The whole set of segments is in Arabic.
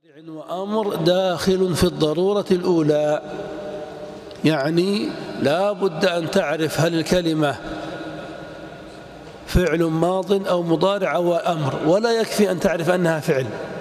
وأمر داخل في الضرورة الأولى، يعني لا بد أن تعرف هل الكلمة فعل ماض أو مضارع أو أمر، ولا يكفي أن تعرف أنها فعل،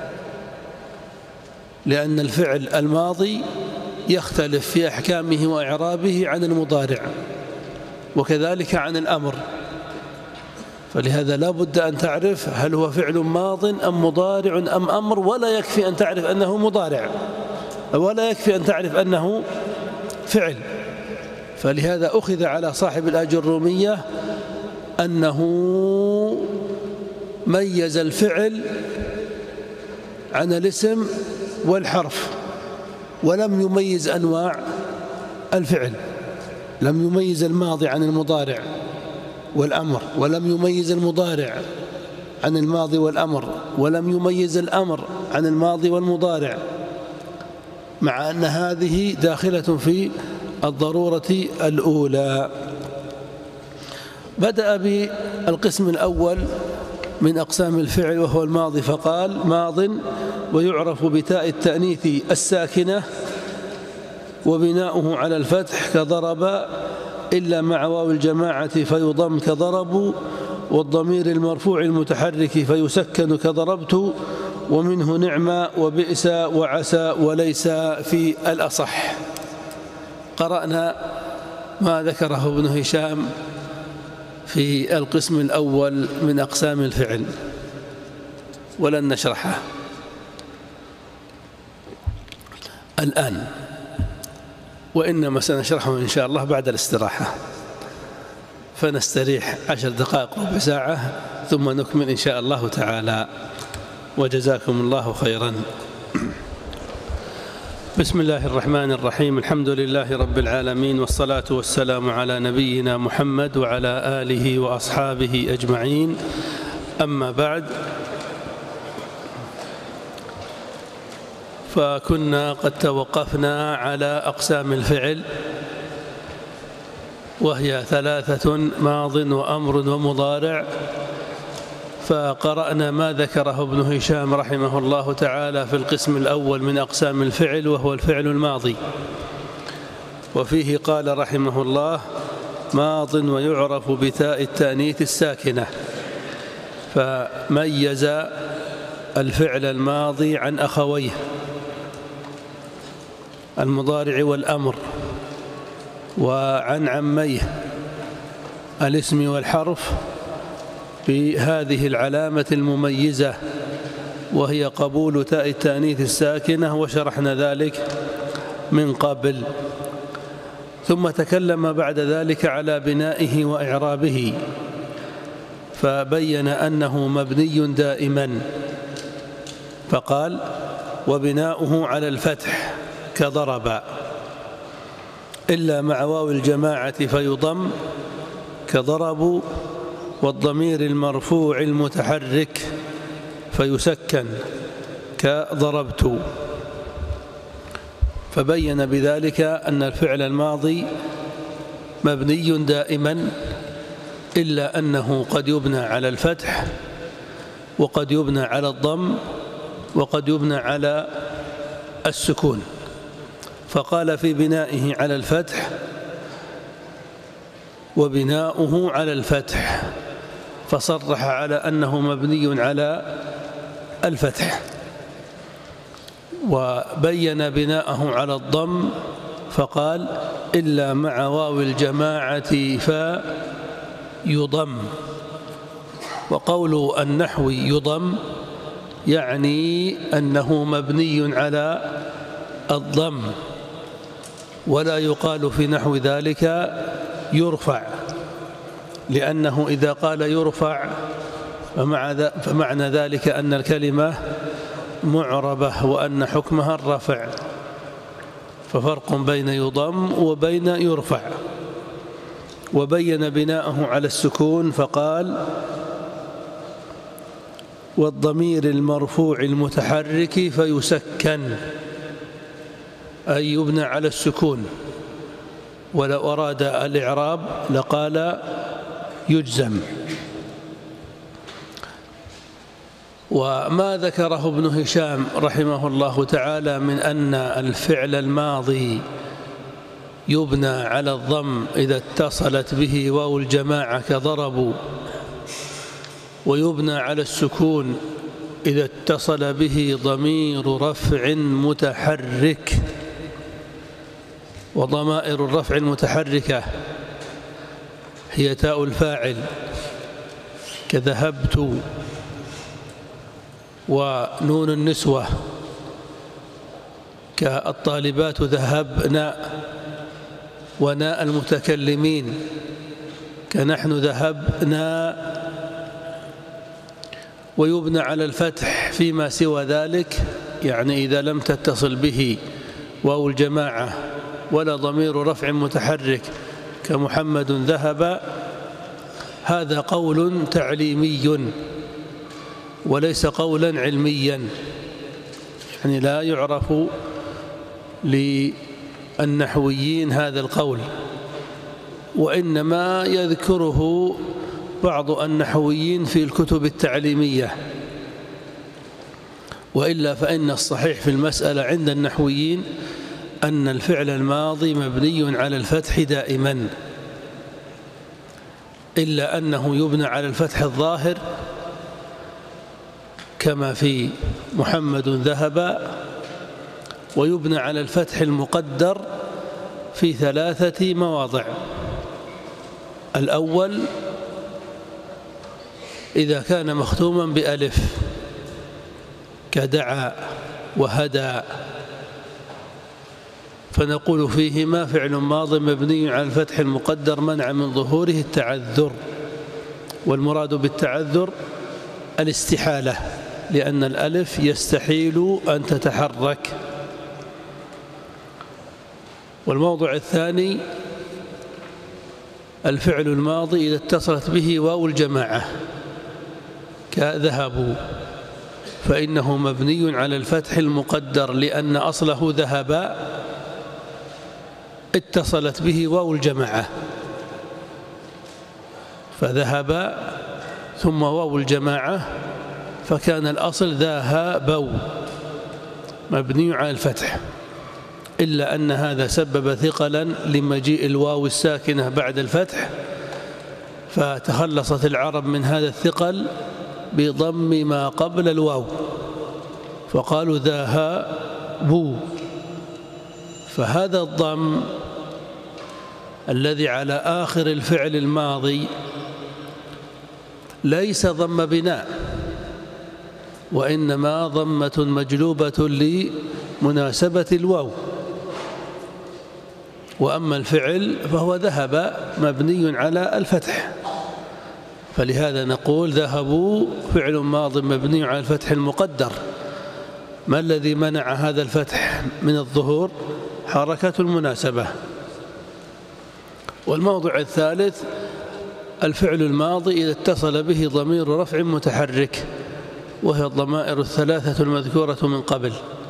لأن الفعل الماضي يختلف في أحكامه وإعرابه عن المضارع، وكذلك عن الأمر. فلهذا لا بد أن تعرف هل هو فعل ماض أم مضارع أم أمر، ولا يكفي أن تعرف أنه مضارع، ولا يكفي أن تعرف أنه فعل. فلهذا أخذ على صاحب الآجرومية أنه ميز الفعل عن الاسم والحرف، ولم يميز أنواع الفعل، لم يميز الماضي عن المضارع والأمر، ولم يميز المضارع عن الماضي والأمر، ولم يميز الأمر عن الماضي والمضارع، مع أن هذه داخلة في الضرورة الأولى. بدأ بالقسم الأول من أقسام الفعل وهو الماضي، فقال: ماض ويعرف بتاء التأنيث الساكنة وبناؤه على الفتح كضرب، إلا مع واو الجماعة فيضم كضربوا، والضمير المرفوع المتحرك فيسكن كضربت، ومنه نعمة وبئس وعسى وليس في الأصح. قرأنا ما ذكره ابن هشام في القسم الأول من أقسام الفعل، ولن نشرحه الآن، وإنما سنشرحه إن شاء الله بعد الاستراحة، فنستريح 10 دقائق ربع ساعة ثم نكمل إن شاء الله تعالى، وجزاكم الله خيرا. بسم الله الرحمن الرحيم، الحمد لله رب العالمين، والصلاة والسلام على نبينا محمد وعلى آله وأصحابه أجمعين، أما بعد. فكنا قد توقفنا على أقسام الفعل، وهي 3: ماض وأمر ومضارع. فقرأنا ما ذكره ابن هشام رحمه الله تعالى في القسم الأول من أقسام الفعل، وهو الفعل الماضي، وفيه قال رحمه الله: ماض ويعرف بتاء التأنيث الساكنة. فميز الفعل الماضي عن أخويه المضارع والأمر، وعن عميه الاسم والحرف بهذه العلامة المميزة، وهي قبول تاء التأنيث الساكنة، وشرحنا ذلك من قبل. ثم تكلم بعد ذلك على بنائه وإعرابه، فبين أنه مبني دائما، فقال: وبناؤه على الفتح كضرب، إلا مع واو الجماعة فيضم كضربوا، والضمير المرفوع المتحرك فيسكن كضربت. فبين بذلك أن الفعل الماضي مبني دائما، إلا أنه قد يبنى على الفتح، وقد يبنى على الضم، وقد يبنى على السكون. فقال في بنائه على الفتح: وبناؤه على الفتح، فصرح على أنه مبني على الفتح. وبين بناءه على الضم، فقال: إلا مع واو الجماعة فيضم. وقول النحو يضم يعني أنه مبني على الضم، ولا يقال في نحو ذلك يرفع، لأنه إذا قال يرفع فمعنى ذلك أن الكلمة معربة وأن حكمها الرفع، ففرق بين يضم وبين يرفع. وبين بناءه على السكون، فقال: والضمير المرفوع المتحرك فيسكن، أي يبنى على السكون، ولو أراد الإعراب لقال يجزم. وما ذكره ابن هشام رحمه الله تعالى من أن الفعل الماضي يبنى على الضم إذا اتصلت به واو الجماعة كضربوا، ويبنى على السكون إذا اتصل به ضمير رفع متحرك، وضمائر الرفع المتحركة هي تاء الفاعل كذهبت، ونون النسوة كالطالبات ذهبنا، وناء المتكلمين كنحن ذهبنا. ويبنى على الفتح فيما سوى ذلك، يعني إذا لم تتصل به واو الجماعة ولا ضمير رفع متحرك كمحمد ذهب، هذا قول تعليمي وليس قولا علميا، يعني لا يعرف للنحويين هذا القول، وإنما يذكره بعض النحويين في الكتب التعليمية، وإلا فإن الصحيح في المسألة عند النحويين أن الفعل الماضي مبني على الفتح دائما، إلا أنه يبنى على الفتح الظاهر كما في محمد ذهب، ويبنى على الفتح المقدر في 3 مواضع. الأول إذا كان مختوما بألف كدعا وهدى، فنقول فيهما فعل ماض مبني على الفتح المقدر منع من ظهوره التعذر، والمراد بالتعذر الاستحالة، لأن الألف يستحيل أن تتحرك. والموضع الثاني الفعل الماضي إذا اتصلت به واو الجماعة كذهبوا، فإنه مبني على الفتح المقدر، لأن أصله ذهب اتصلت به واو الجماعة، فذهب ثم واو الجماعة، فكان الأصل ذهبوا مبني على الفتح، إلا أن هذا سبب ثقلا لمجيء الواو الساكنة بعد الفتح، فتخلصت العرب من هذا الثقل بضم ما قبل الواو، فقالوا ذهبوا. فهذا الضم الذي على آخر الفعل الماضي ليس ضم بناء، وإنما ضمة مجلوبة لمناسبة الواو، وأما الفعل فهو ذهب مبني على الفتح، فلهذا نقول ذهبوا فعل ماض مبني على الفتح المقدر. ما الذي منع هذا الفتح من الظهور؟ حركة المناسبة. والموضع الثالث الفعل الماضي إذا اتصل به ضمير رفع متحرك، وهي الضمائر 3 المذكورة من قبل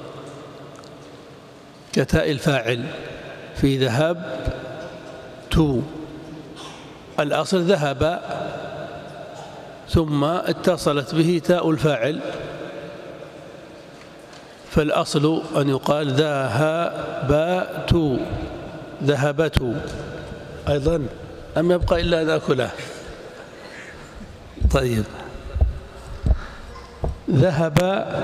كتاء الفاعل في ذهب تو، الأصل ذهب ثم اتصلت به تاء الفاعل، فالأصل أن يقال ذهبت ذهبت أيضا، أم يبقى إلا أن أكله؟ طيب، ذهب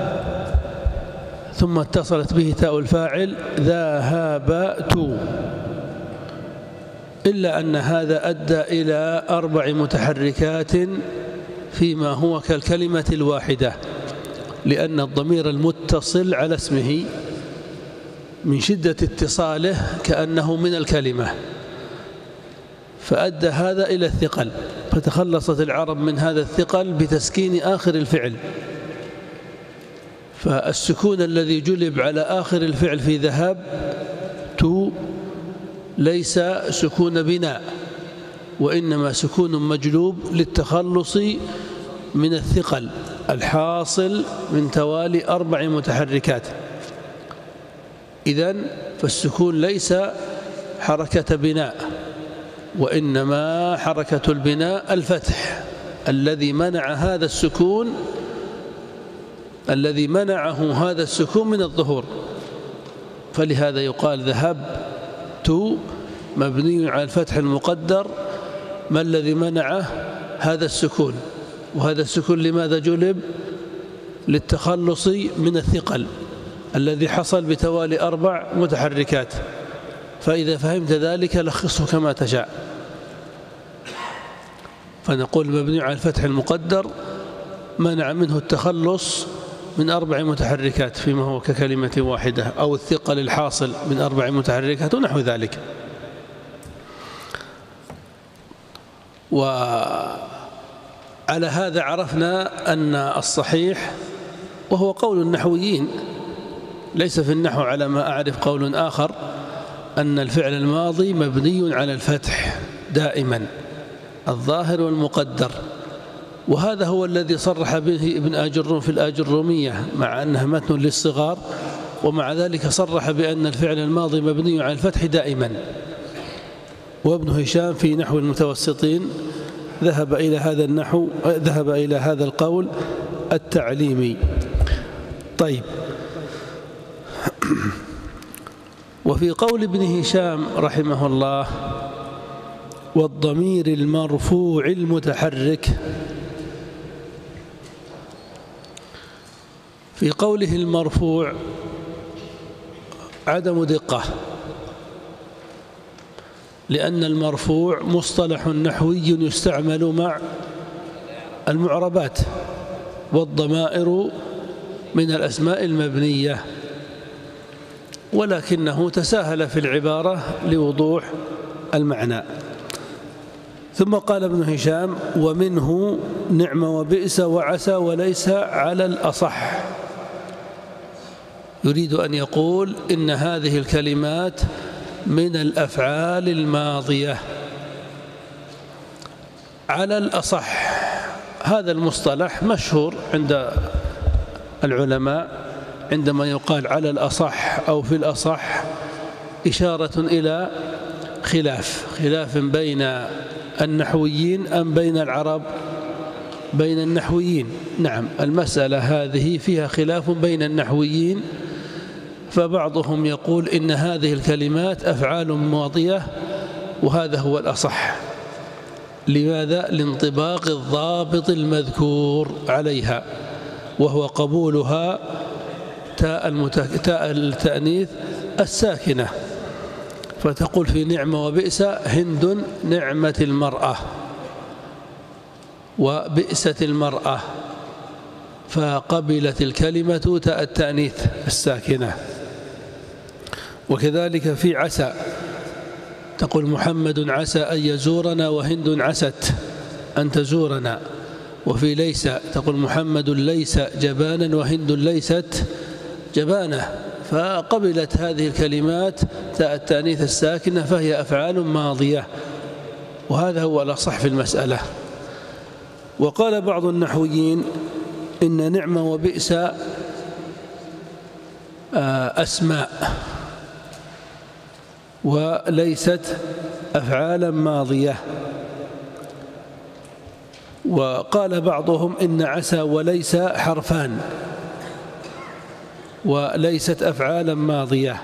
ثم اتصلت به تاء الفاعل ذهبت، إلا أن هذا أدى إلى 4 متحركات فيما هو كالكلمة الواحدة، لأن الضمير المتصل على اسمه من شدة اتصاله كأنه من الكلمة، فأدى هذا إلى الثقل، فتخلصت العرب من هذا الثقل بتسكين آخر الفعل. فالسكون الذي جلب على آخر الفعل في ذهب تو ليس سكون بناء، وإنما سكون مجلوب للتخلص من الثقل الحاصل من توالي 4 متحركات. إذن فالسكون ليس حركة بناء، وإنما حركة البناء الفتح الذي منع هذا السكون الذي منعه هذا السكون من الظهور، فلهذا يقال ذهبت مبني على الفتح المقدر. ما الذي منعه؟ هذا السكون، وهذا السكون لماذا جلب؟ للتخلص من الثقل الذي حصل بتوالي 4 متحركات. فإذا فهمت ذلك لخصه كما تشاء. فنقول مبني على الفتح المقدر منع منه التخلص من 4 متحركات فيما هو ككلمة واحدة، أو الثقل الحاصل من 4 متحركات ونحو ذلك. وعلى هذا عرفنا أن الصحيح، وهو قول النحويين ليس في النحو على ما أعرف قول آخر، أن الفعل الماضي مبني على الفتح دائما الظاهر والمقدر. وهذا هو الذي صرح به ابن آجروم في الآجرومية، مع أنها متن للصغار، ومع ذلك صرح بأن الفعل الماضي مبني على الفتح دائما. وابن هشام في نحو المتوسطين ذهب إلى هذا القول التعليمي. طيب، وفي قول ابن هشام رحمه الله: والضمير المرفوع المتحرك، في قوله المرفوع عدم دقة، لأن المرفوع مصطلح نحوي يستعمل مع المعربات، والضمائر من الأسماء المبنية، ولكنه تساهل في العبارة لوضوح المعنى. ثم قال ابن هشام: ومنه نعم وبئس وعسى وليس على الأصح. يريد أن يقول إن هذه الكلمات من الأفعال الماضية على الأصح. هذا المصطلح مشهور عند العلماء، عندما يقال على الأصح أو في الأصح إشارة إلى خلاف بين النحويين أم بين العرب؟ بين النحويين. نعم، المسألة هذه فيها خلاف بين النحويين، فبعضهم يقول إن هذه الكلمات أفعال ماضية، وهذا هو الأصح. لماذا؟ لانطباق الضابط المذكور عليها، وهو قبولها تاء التأنيث الساكنة، فتقول في نعم وبئس: هند نعمة المرأة وبئست المرأة، فقبلت الكلمة تاء التأنيث الساكنة. وكذلك في عسى تقول: محمد عسى أن يزورنا وهند عست أن تزورنا. وفي ليس تقول: محمد ليس جبانا وهند ليست جبانة، فقبلت هذه الكلمات تاء التأنيث الساكنة، فهي أفعال ماضية، وهذا هو الأصح في المسألة. وقال بعض النحويين إن نعم وبئس أسماء وليست أفعالا ماضية. وقال بعضهم إن عسى وليس حرفان وليست أفعالا ماضية.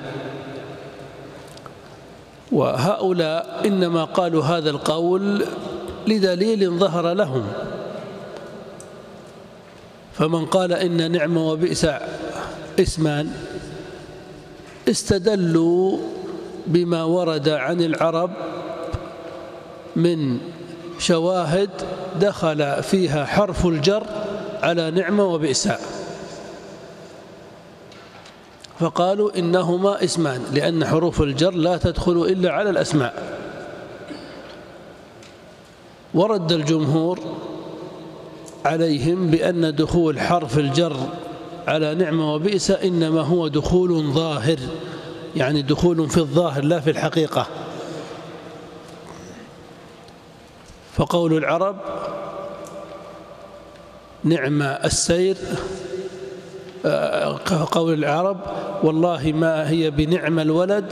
وهؤلاء إنما قالوا هذا القول لدليل ظهر لهم، فمن قال إن نعم وبئس اسمان استدلوا بما ورد عن العرب من شواهد دخل فيها حرف الجر على نعم وبئس، فقالوا إنهما اسمان، لأن حروف الجر لا تدخل إلا على الأسماء. ورد الجمهور عليهم بأن دخول حرف الجر على نعم وبئس إنما هو دخول ظاهر، يعني دخول في الظاهر لا في الحقيقة. فقول العرب نعم السير، قول العرب والله ما هي بنعم الولد،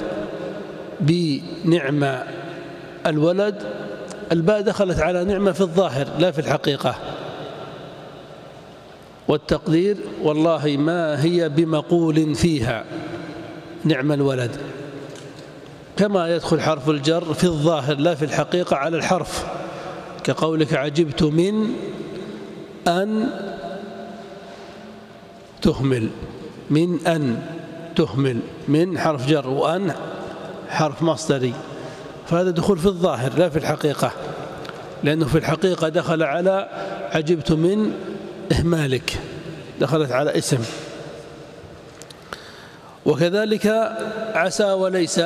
بنعم الولد، الباء دخلت على نعمة في الظاهر لا في الحقيقة. والتقدير والله ما هي بمقول فيها نعم الولد، كما يدخل حرف الجر في الظاهر لا في الحقيقة على الحرف، كقولك عجبت من أن تهمل، من أن تهمل، من حرف جر وأن حرف مصدري، فهذا دخول في الظاهر لا في الحقيقة، لأنه في الحقيقة دخل على عجبت من إهمالك، دخلت على اسم. وكذلك عسى وليس،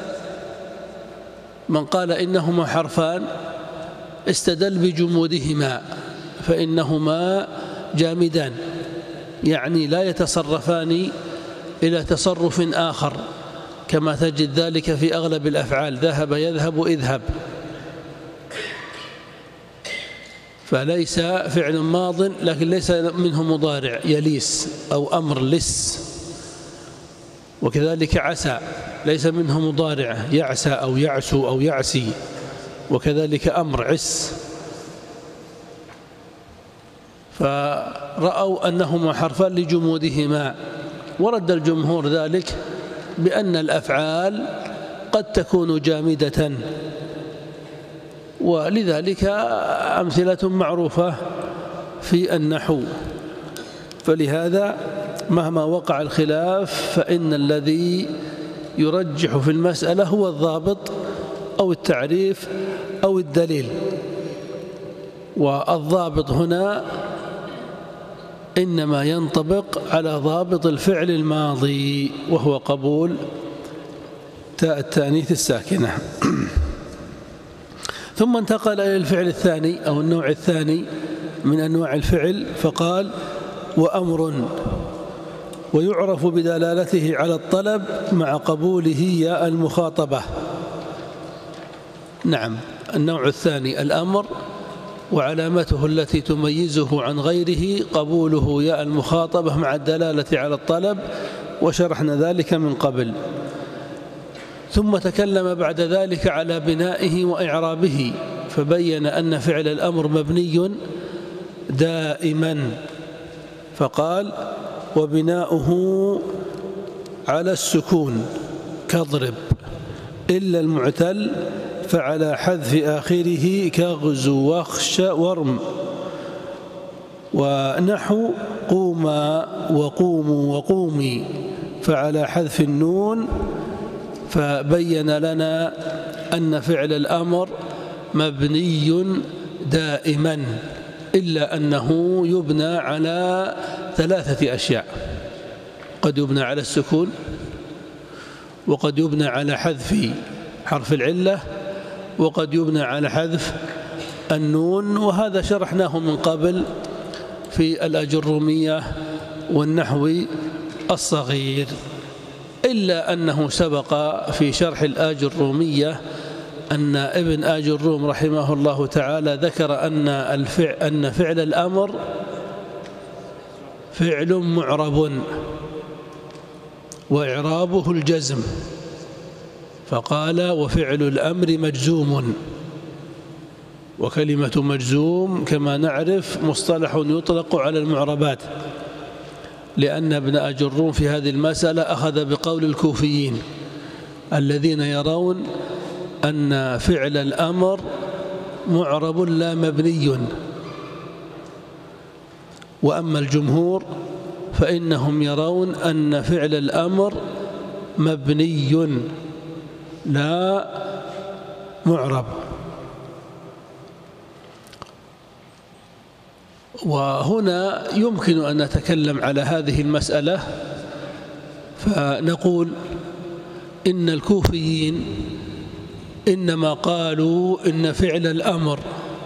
من قال إنهما حرفان استدل بجمودهما، فإنهما جامدان، يعني لا يتصرفان إلى تصرف آخر، كما تجد ذلك في أغلب الأفعال، ذهب يذهب اذهب، فليس فعل ماض لكن ليس منه مضارع يليس أو أمر لس. وكذلك عسى ليس منه مضارع يعسى أو يعسو أو يعسي، وكذلك أمر عس. فرأوا أنهما حرفان لجمودهما، ورد الجمهور ذلك بأن الأفعال قد تكون جامدة، ولذلك أمثلة معروفة في النحو. فلهذا مهما وقع الخلاف فإن الذي يرجح في المسألة هو الضابط أو التعريف أو الدليل. والضابط هنا إنما ينطبق على ضابط الفعل الماضي، وهو قبول تاء التأنيث الساكنة. ثم انتقل إلى الفعل الثاني أو النوع الثاني من أنواع الفعل، فقال وأمر، ويعرف بدلالته على الطلب مع قبوله ياء المخاطبة. نعم، النوع الثاني الأمر، وعلامته التي تميزه عن غيره قبوله ياء المخاطبة مع الدلالة على الطلب، وشرحنا ذلك من قبل. ثم تكلم بعد ذلك على بنائه وإعرابه، فبين أن فعل الأمر مبني دائما، فقال وبناؤه على السكون كاضرب إلا المعتل، فعلى حذف آخره كغزو واخش ورم، ونحو قوما وقوموا وقومي، فعلى حذف النون. فبين لنا أن فعل الأمر مبني دائما، إلا أنه يبنى على ثلاثة أشياء: قد يبنى على السكون، وقد يبنى على حذف حرف العلة، وقد يبنى على حذف النون. وهذا شرحناه من قبل في الأجرومية والنحو الصغير، إلا أنه سبق في شرح الآجرومية أن ابن آجروم رحمه الله تعالى ذكر أن فعل الأمر فعل معرب وإعرابه الجزم، فقال وفعل الأمر مجزوم. وكلمة مجزوم كما نعرف مصطلح يطلق على المعربات، لأن ابن آجروم في هذه المسألة أخذ بقول الكوفيين الذين يرون أن فعل الأمر معرب لا مبني، وأما الجمهور فإنهم يرون أن فعل الأمر مبني لا معرب. وهنا يمكن أن نتكلم على هذه المسألة، فنقول إن الكوفيين إنما قالوا إن فعل الأمر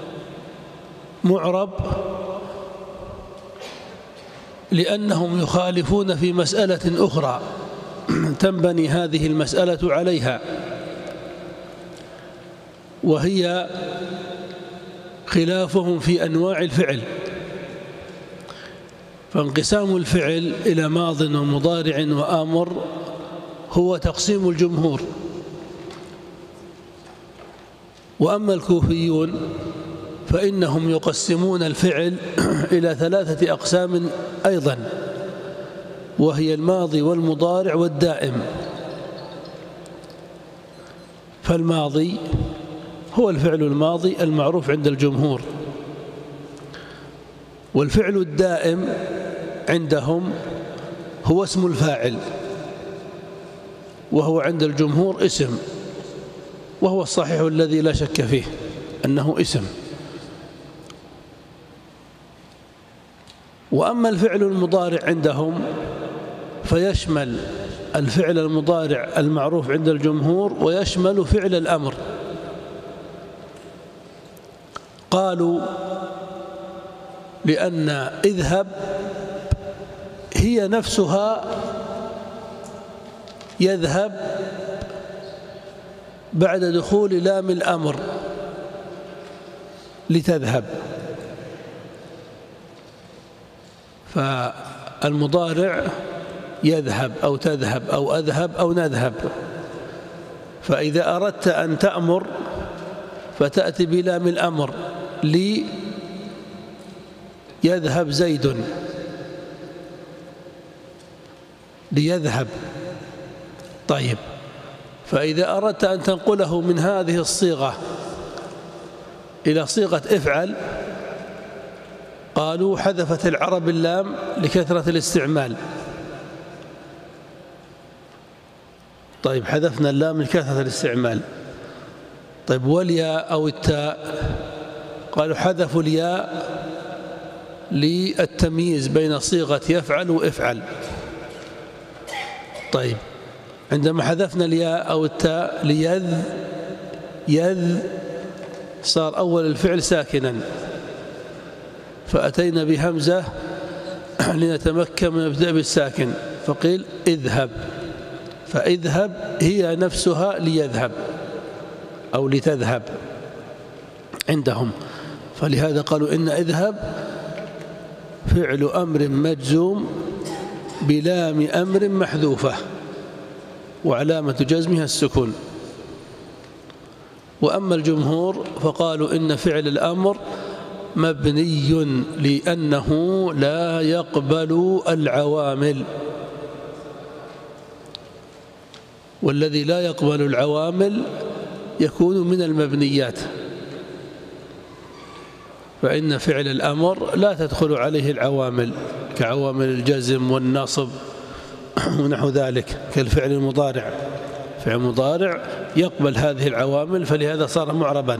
معرب لأنهم يخالفون في مسألة أخرى تنبني هذه المسألة عليها، وهي خلافهم في أنواع الفعل. فانقسام الفعل إلى ماض ومضارع وآمر هو تقسيم الجمهور. وأما الكوفيون فإنهم يقسمون الفعل إلى 3 أقسام أيضا، وهي الماضي والمضارع والدائم. فالماضي هو الفعل الماضي المعروف عند الجمهور، والفعل الدائم عندهم هو اسم الفاعل، وهو عند الجمهور اسم، وهو الصحيح الذي لا شك فيه أنه اسم. وأما الفعل المضارع عندهم فيشمل الفعل المضارع المعروف عند الجمهور ويشمل فعل الأمر. قالوا لأن اذهب هي نفسها يذهب بعد دخول لام الأمر لتذهب، فالمضارع يذهب أو تذهب أو أذهب أو نذهب. فإذا أردت أن تأمر فتأتي بلام الأمر يذهب زيد، ليذهب. طيب، فإذا أردت أن تنقله من هذه الصيغة إلى صيغة افعل، قالوا حذفت العرب اللام لكثرة الاستعمال. طيب، حذفنا اللام لكثرة الاستعمال. طيب، والياء أو التاء، قالوا حذفوا الياء للتمييز بين صيغة يفعل وافعل. طيب، عندما حذفنا الياء أو التاء يذ صار أول الفعل ساكنا، فأتينا بهمزة لنتمكن من الابتداء بالساكن، فقيل اذهب. فاذهب هي نفسها ليذهب أو لتذهب عندهم، فلهذا قالوا إن اذهب فعل أمر مجزوم بلام أمر محذوفة وعلامة جزمها السكون. وأما الجمهور فقالوا إن فعل الأمر مبني لأنه لا يقبل العوامل، والذي لا يقبل العوامل يكون من المبنيات، فإن فعل الأمر لا تدخل عليه العوامل كعوامل الجزم والنصب ونحو ذلك، كالفعل المضارع. فعل المضارع يقبل هذه العوامل، فلهذا صار معربا.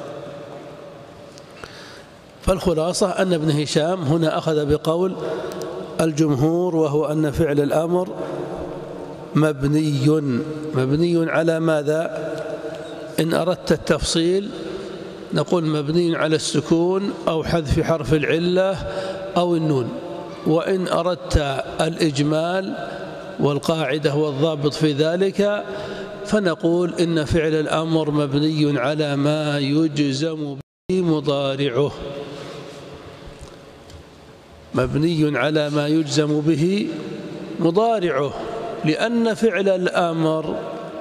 فالخلاصة أن ابن هشام هنا أخذ بقول الجمهور، وهو أن فعل الأمر مبني على ماذا؟ إن أردت التفصيل نقول مبني على السكون أو حذف حرف العلة أو النون. وإن أردت الإجمال والقاعدة والضابط في ذلك فنقول إن فعل الأمر مبني على ما يجزم به مضارعه، مبني على ما يجزم به مضارعه، لأن فعل الأمر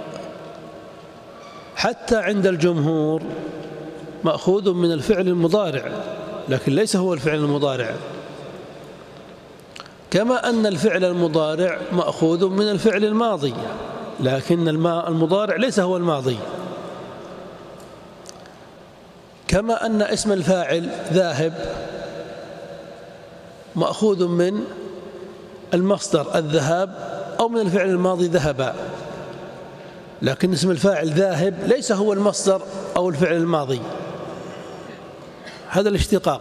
حتى عند الجمهور مأخوذ من الفعل المضارع، لكن ليس هو الفعل المضارع، كما أن الفعل المضارع مأخوذ من الفعل الماضي، لكن المضارع ليس هو الماضي. كما أن اسم الفاعل ذاهب مأخوذ من المصدر الذهاب أو من الفعل الماضي ذهب، لكن اسم الفاعل ذاهب ليس هو المصدر أو الفعل الماضي، هذا الاشتقاق.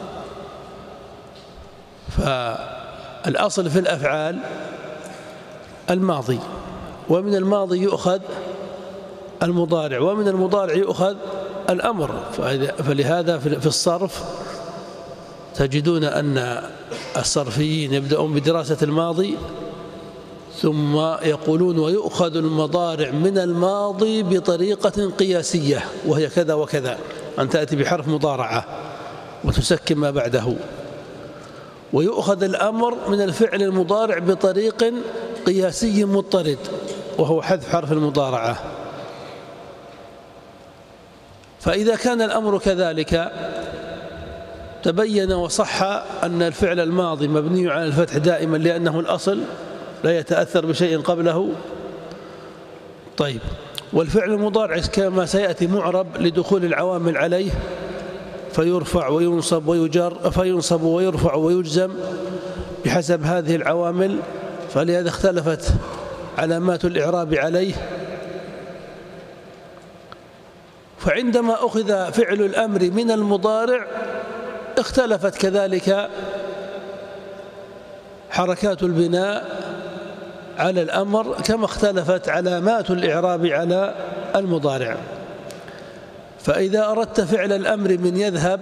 فالأصل في الأفعال الماضي، ومن الماضي يؤخذ المضارع، ومن المضارع يؤخذ الأمر. فلهذا في الصرف تجدون أن الصرفيين يبدأون بدراسة الماضي ثم يقولون ويؤخذ المضارع من الماضي بطريقة قياسية، وهي كذا وكذا، أن تأتي بحرف مضارعة وتسكن ما بعده. ويؤخذ الأمر من الفعل المضارع بطريق قياسي مضطرد، وهو حذف حرف المضارعة. فإذا كان الأمر كذلك تبين وصح أن الفعل الماضي مبني على الفتح دائما لأنه الأصل لا يتأثر بشيء قبله. طيب، والفعل المضارع كما سيأتي معرب لدخول العوامل عليه، فيرفع وينصب ويجر، فينصب ويرفع ويجزم بحسب هذه العوامل، فلهذا اختلفت علامات الإعراب عليه. فعندما أخذ فعل الأمر من المضارع اختلفت كذلك حركات البناء على الأمر كما اختلفت علامات الإعراب على المضارع. فإذا أردت فعل الأمر من يذهب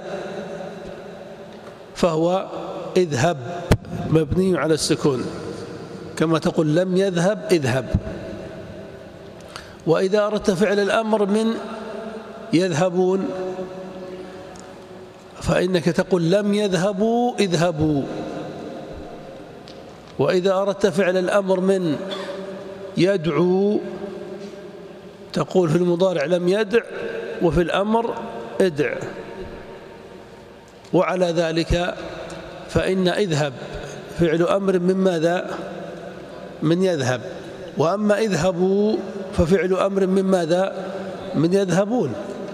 فهو اذهب مبني على السكون، كما تقول لم يذهب اذهب. وإذا أردت فعل الأمر من يذهبون فإنك تقول لم يذهبوا اذهبوا. وإذا أردت فعل الأمر من يدعو تقول في المضارع لم يدع، وفي الأمر ادع. وعلى ذلك فإن اذهب فعل أمر من ماذا؟ من يذهب. وأما اذهبوا ففعل أمر من ماذا؟ من يذهبون.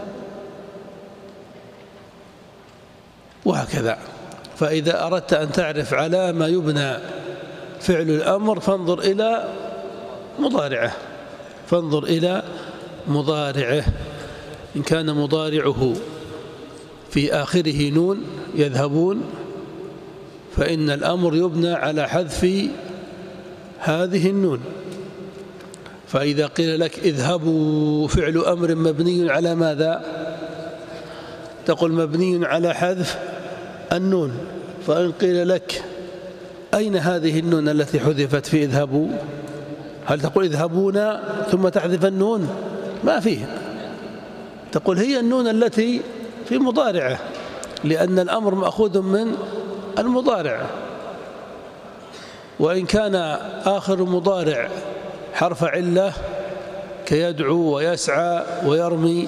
وهكذا. فإذا أردت أن تعرف على ما يبنى فعل الأمر فانظر إلى مضارعه، فانظر إلى مضارعه. إن كان مضارعه في آخره نون يذهبون فإن الأمر يبنى على حذف هذه النون. فإذا قيل لك اذهبوا فعل أمر مبني على ماذا؟ تقول مبني على حذف النون. فإن قيل لك أين هذه النون التي حذفت في اذهبوا؟ هل تقول اذهبون ثم تحذف النون؟ ما فيه. تقول هي النون التي في مضارعه، لأن الأمر مأخوذ من المضارع. وإن كان آخر المضارع حرف علة كيدعو ويسعى ويرمي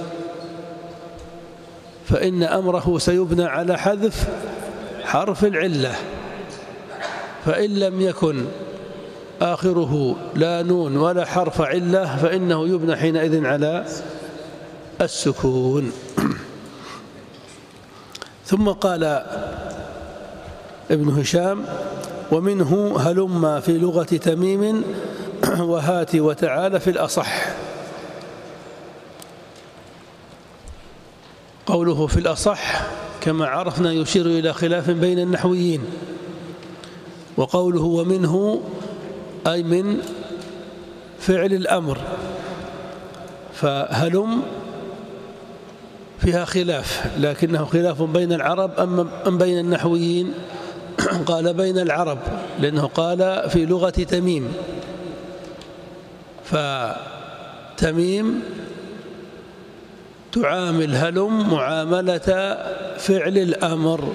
فإن أمره سيبنى على حذف حرف العلة. فإن لم يكن آخره لا نون ولا حرف علة فإنه يبنى حينئذ على السكون. ثم قال ابن هشام ومنه هلم في لغة تميم وهات وتعالى في الأصح. قوله في الأصح كما عرفنا يشير إلى خلاف بين النحويين. وقوله ومنه أي من فعل الأمر، فهلم فيها خلاف، لكنه خلاف بين العرب أم بين النحويين؟ قال بين العرب، لأنه قال في لغة تميم. فتميم تعامل هلم معاملة فعل الأمر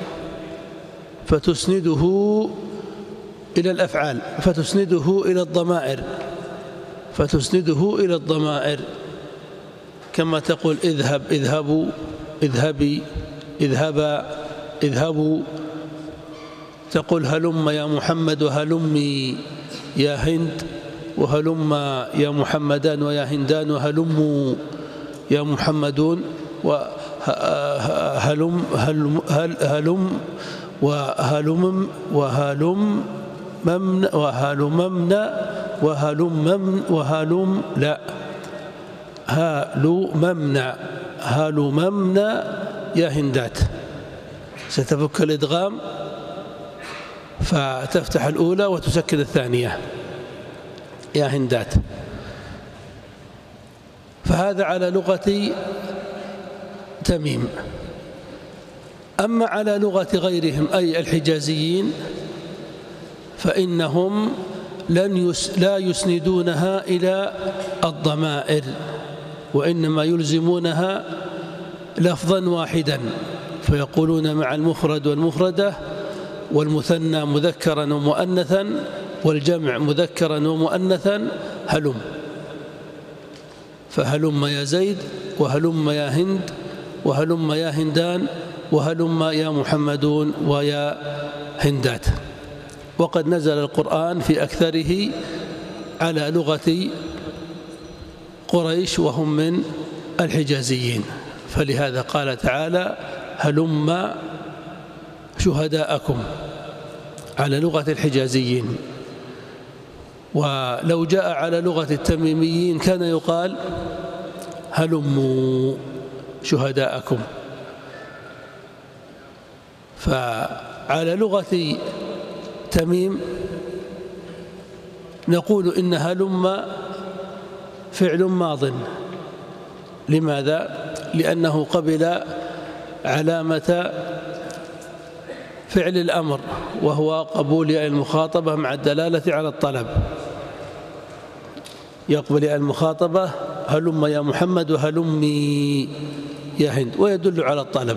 فتسنده إلى الأفعال، فتسنده إلى الضمائر، فتسنده إلى الضمائر، كما تقول اذهب اذهبوا، اذهبي اذهبا، اذهبوا. تقول هلم يا محمد وهلمي يا هند، وهلم يا محمدان ويا هندان، وهلموا يا محمدون، وهلم هلم وهلم وهلم ممن وهلممنا وهلم لا هلممنا هلممنا يا هندات. ستفك الإدغام فتفتح الأولى وتسكن الثانية يا هندات. فهذا على لغة تميم. أما على لغة غيرهم أي الحجازيين فإنهم لا يسندونها إلى الضمائر، وإنما يلزمونها لفظا واحدا، فيقولون مع المفرد والمفردة والمثنى مذكرا ومؤنثا والجمع مذكرا ومؤنثا هلم. فهلم يا زيد وهلم يا هند وهلم يا هندان وهلم يا محمدون ويا هندات. وقد نزل القرآن في أكثره على لغة قريش وهم من الحجازيين، فلهذا قال تعالى هلم شهداءكم على لغة الحجازيين. ولو جاء على لغة التميميين كان يقال هلموا شهداءكم. فعلى لغة تميم نقول إن هلم فعل ماض. لماذا؟ لأنه قبل علامة فعل الأمر وهو قبول ياء المخاطبة مع الدلالة على الطلب. يقبل ياء المخاطبة هلم يا محمد وهلمي يا هند، ويدل على الطلب.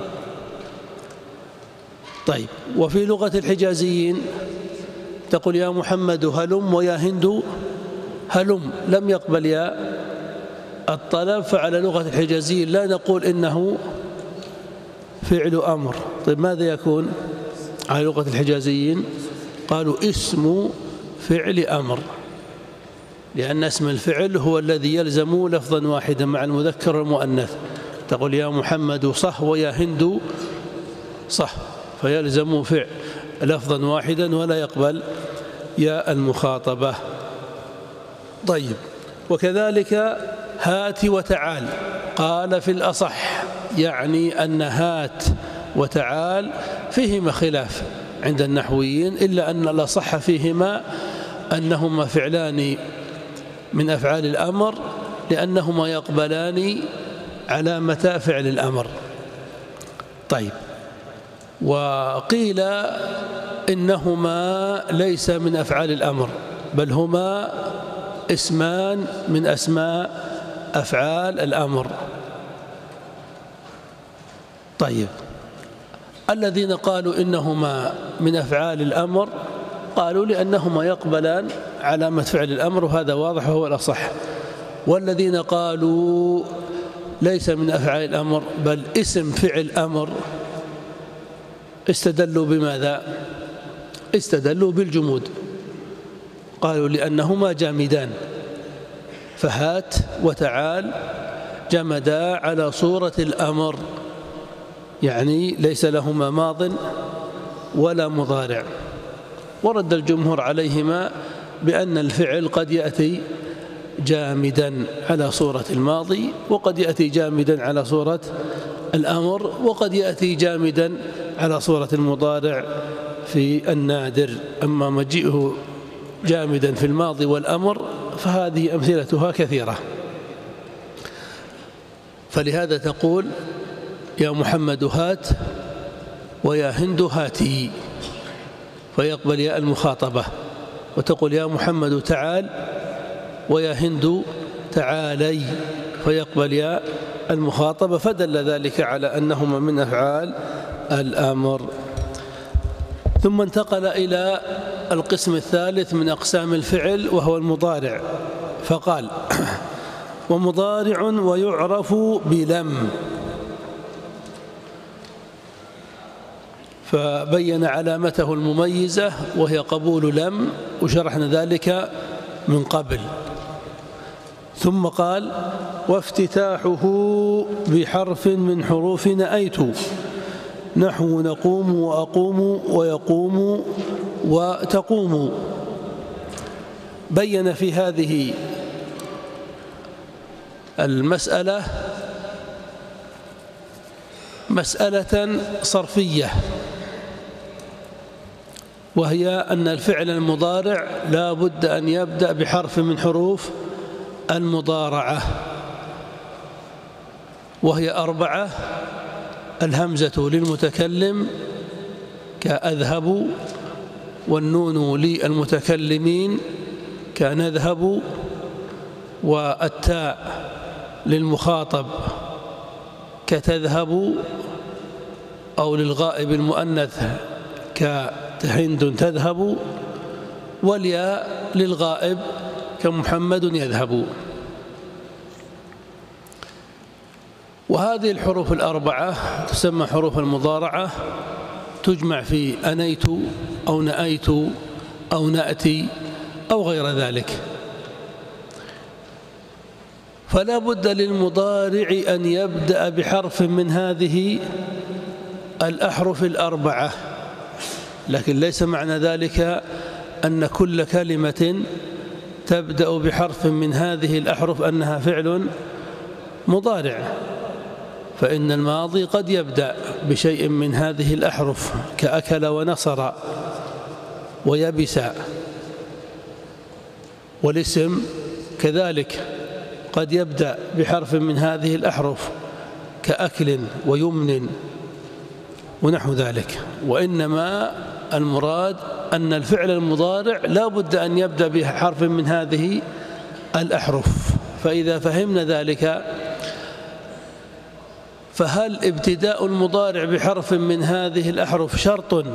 طيب، وفي لغة الحجازيين تقول يا محمد هلم ويا هند هلم، لم يقبل ياء الطلب، فعلى لغة الحجازيين لا نقول إنه فعل أمر. طيب ماذا يكون على لغة الحجازيين؟ قالوا اسم فعل أمر، لأن اسم الفعل هو الذي يلزم لفظا واحدا مع المذكر والمؤنث. تقول يا محمد صح ويا هند صح، فيلزم فعل لفظا واحدا ولا يقبل يا المخاطبة. طيب، وكذلك هات وتعال قال في الأصح، يعني أن هات وتعال فيهما خلاف عند النحويين، إلا أن الأصح فيهما أنهما فعلان من أفعال الأمر، لأنهما يقبلان علامة فعل الأمر. طيب، وقيل إنهما ليس من أفعال الأمر، بل هما اسمان من أسماء أفعال الأمر. طيب، الذين قالوا إنهما من أفعال الأمر قالوا لأنهما يقبلان علامة فعل الأمر، وهذا واضح وهو الأصح. والذين قالوا ليس من أفعال الأمر بل اسم فعل أمر استدلوا بماذا؟ استدلوا بالجمود، قالوا لأنهما جامدان، فهات وتعال جمدا على صورة الأمر، يعني ليس لهما ماض ولا مضارع. ورد الجمهور عليهما بأن الفعل قد يأتي جامدا على صورة الماضي، وقد يأتي جامدا على صورة الأمر، وقد يأتي جامدا على صورة المضارع في النادر. أما مجيئه جامدا في الماضي والأمر فهذه أمثلتها كثيرة. فلهذا تقول يا محمد هات ويا هند هاتي، فيقبل ياء المخاطبة. وتقول يا محمد تعال ويا هند تعالي، فيقبل ياء المخاطبة، فدل ذلك على أنهما من أفعال الأمر. ثم انتقل إلى القسم الثالث من أقسام الفعل وهو المضارع، فقال ومضارع ويعرف بلم، فبين علامته المميزة وهي قبول لم، وشرحنا ذلك من قبل. ثم قال وافتتاحه بحرف من حروف نأيت، نحو نقوم وأقوم ويقوم وتقوم. بين في هذه المسألة مسألة صرفية، وهي أن الفعل المضارع لا بد أن يبدأ بحرف من حروف المضارعة، وهي 4: الهمزة للمتكلم كأذهب، والنون للمتكلمين كنذهب، والتاء للمخاطب كتذهب، أو للغائب المؤنث كهند تذهب، والياء للغائب كمحمد يذهب. وهذه الحروف الأربعة تسمى حروف المضارعة، تجمع في أنيت أو نأيت أو نأتي أو غير ذلك. فلا بد للمضارع أن يبدأ بحرف من هذه الأحرف الأربعة، لكن ليس معنى ذلك أن كل كلمة تبدأ بحرف من هذه الأحرف أنها فعل مضارع، فإن الماضي قد يبدأ بشيء من هذه الأحرف كأكل ونصر ويبس، والاسم كذلك قد يبدأ بحرف من هذه الأحرف كأكل ويمن ونحو ذلك. وإنما المراد أن الفعل المضارع لا بد أن يبدأ بحرف من هذه الأحرف. فإذا فهمنا ذلك، فهل ابتداء المضارع بحرف من هذه الأحرف شرط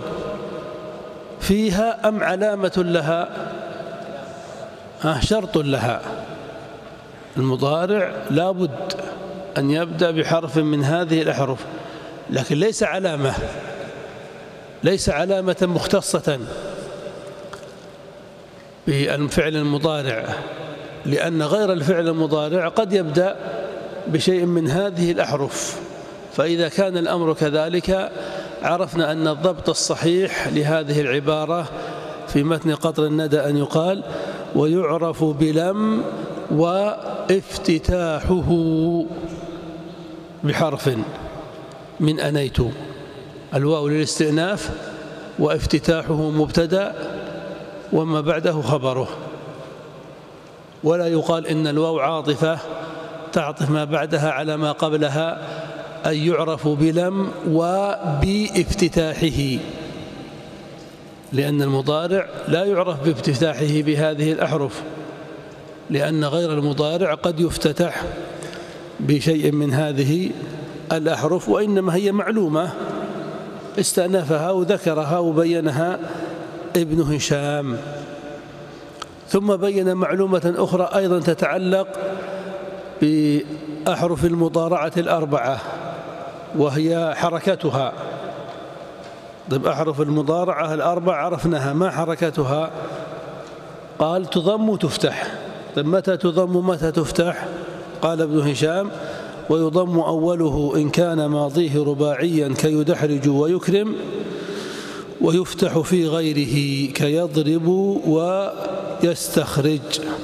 فيها أم علامة لها؟ شرط لها. المضارع لا بد أن يبدأ بحرف من هذه الأحرف، لكن ليس علامة مختصة بالفعل المضارع، لأن غير الفعل المضارع قد يبدأ بشيء من هذه الأحرف. فإذا كان الأمر كذلك عرفنا أن الضبط الصحيح لهذه العبارة في متن قطر الندى أن يقال: ويعرف بلم وافتتاحه بحرف من أنيت، الواو للاستئناف وافتتاحه مبتدأ وما بعده خبره. ولا يقال إن الواو عاطفة تعطف ما بعدها على ما قبلها، أي يعرف بلم وبافتتاحه، لأن المضارع لا يعرف بافتتاحه بهذه الأحرف، لأن غير المضارع قد يفتتح بشيء من هذه الأحرف، وإنما هي معلومة استأنفها وذكرها وبينها ابن هشام. ثم بين معلومة أخرى أيضا تتعلق بأحرف المضارعة الأربعة، وهي حركتها. طيب، أحرف المضارعة الأربعة عرفناها، ما حركتها؟ قال: تضم وتفتح. طيب، متى تضم ومتى تفتح؟ قال ابن هشام: ويضم أوله إن كان ماضيه رباعيا كيدحرج ويكرم، ويفتح في غيره كيضرب ويستخرج.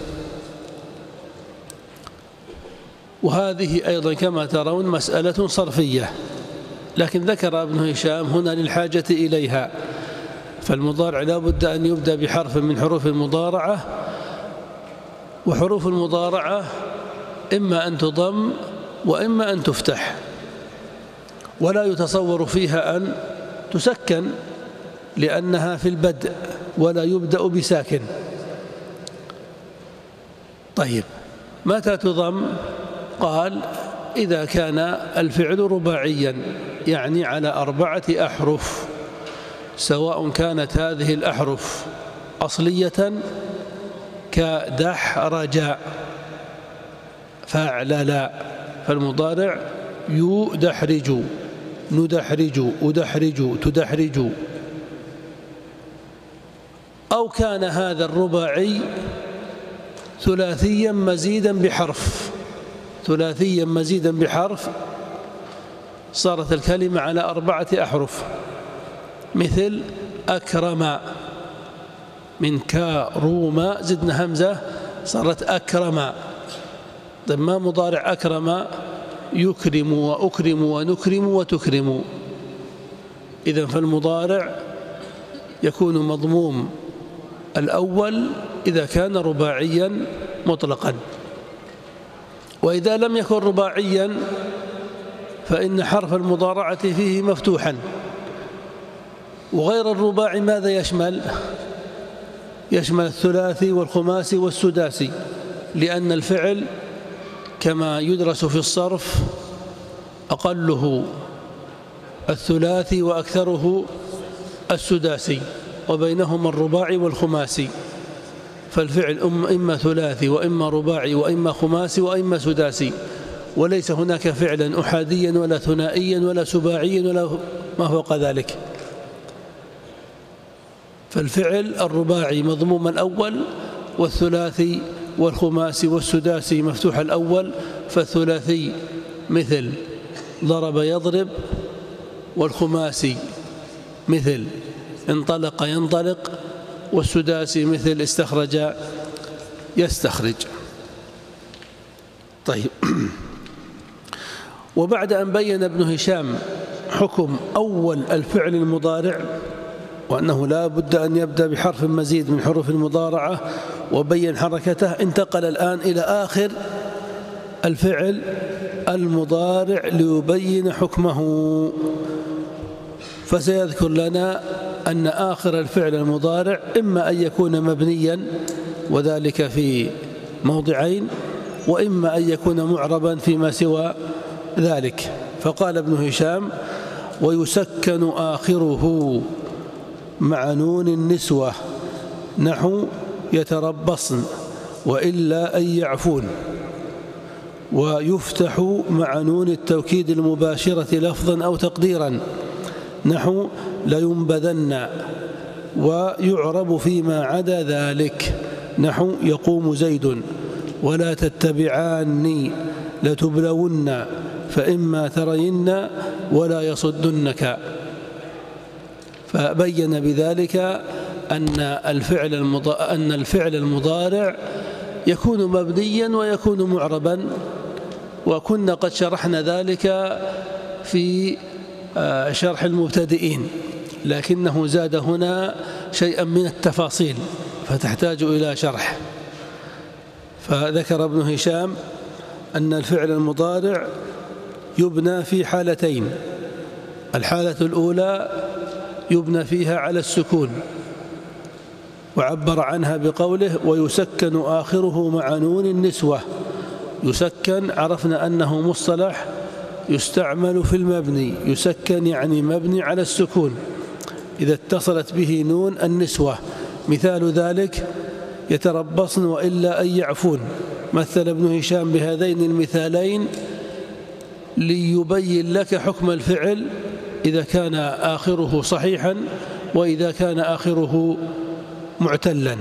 وهذه أيضا كما ترون مسألة صرفية، لكن ذكر ابن هشام هنا للحاجة إليها. فالمضارع لا بد أن يبدأ بحرف من حروف المضارعة، وحروف المضارعة إما أن تضم وإما أن تفتح، ولا يتصور فيها أن تسكن لأنها في البدء، ولا يبدأ بساكن. طيب، متى تضم؟ قال: إذا كان الفعل رباعيا، يعني على 4 أحرف، سواء كانت هذه الأحرف أصلية كدحرج فاعللا، فالمضارع يدحرج، ندحرج، أدحرج، تدحرج. أو كان هذا الرباعي ثلاثيا مزيدا بحرف، ثلاثيا مزيدا بحرف، صارت الكلمة على 4 أحرف، مثل أكرم، من كاروما زدنا همزة صارت أكرم. طيب، ما مضارع أكرم؟ يكرم وأكرم ونكرم وتكرم. إذن فالمضارع يكون مضموم الأول إذا كان رباعيا مطلقا، وإذا لم يكن رباعيا فإن حرف المضارعة فيه مفتوحا. وغير الرباعي ماذا يشمل؟ يشمل الثلاثي والخماسي والسداسي، لأن الفعل كما يدرس في الصرف أقله الثلاثي وأكثره السداسي، وبينهما الرباعي والخماسي. فالفعل إما ثلاثي وإما رباعي وإما خماسي وإما سداسي، وليس هناك فعلا أحاديا ولا ثنائيا ولا سباعيا ولا ما فوق ذلك. فالفعل الرباعي مضموم الأول، والثلاثي والخماسي والسداسي مفتوح الأول. فالثلاثي مثل ضرب يضرب، والخماسي مثل انطلق ينطلق، والسداسي مثل استخرج يستخرج. طيب، وبعد أن بين ابن هشام حكم أول الفعل المضارع وأنه لا بد أن يبدأ بحرف مزيد من حروف المضارعة وبين حركته، انتقل الآن إلى آخر الفعل المضارع ليبين حكمه. فسيذكر لنا أن آخر الفعل المضارع إما أن يكون مبنيا وذلك في موضعين، وإما أن يكون معربا فيما سوى ذلك. فقال ابن هشام: ويسكن آخره مع نون النسوة نحو يتربصن وإلا أن يعفون، ويفتح مع نون التوكيد المباشرة لفظا أو تقديرا نحو لينبذن، ويعرب فيما عدا ذلك نحو يقوم زيد، ولا تتبعاني لتبلون فإما ترين ولا يصدنك. فبين بذلك أن الفعل المضارع يكون مبنيا ويكون معربا، وكنا قد شرحنا ذلك في شرح المبتدئين، لكنه زاد هنا شيئا من التفاصيل فتحتاج إلى شرح. فذكر ابن هشام أن الفعل المضارع يبنى في حالتين: الحالة الأولى يبنى فيها على السكون، وعبر عنها بقوله: ويسكن آخره مع نون النسوة. يسكن عرفنا أنه مصطلح يستعمل في المبني، يسكن يعني مبني على السكون إذا اتصلت به نون النسوة. مثال ذلك يتربصن وإلا أن يعفون. مثل ابن هشام بهذين المثالين ليبين لك حكم الفعل إذا كان آخره صحيحا وإذا كان آخره معتلا.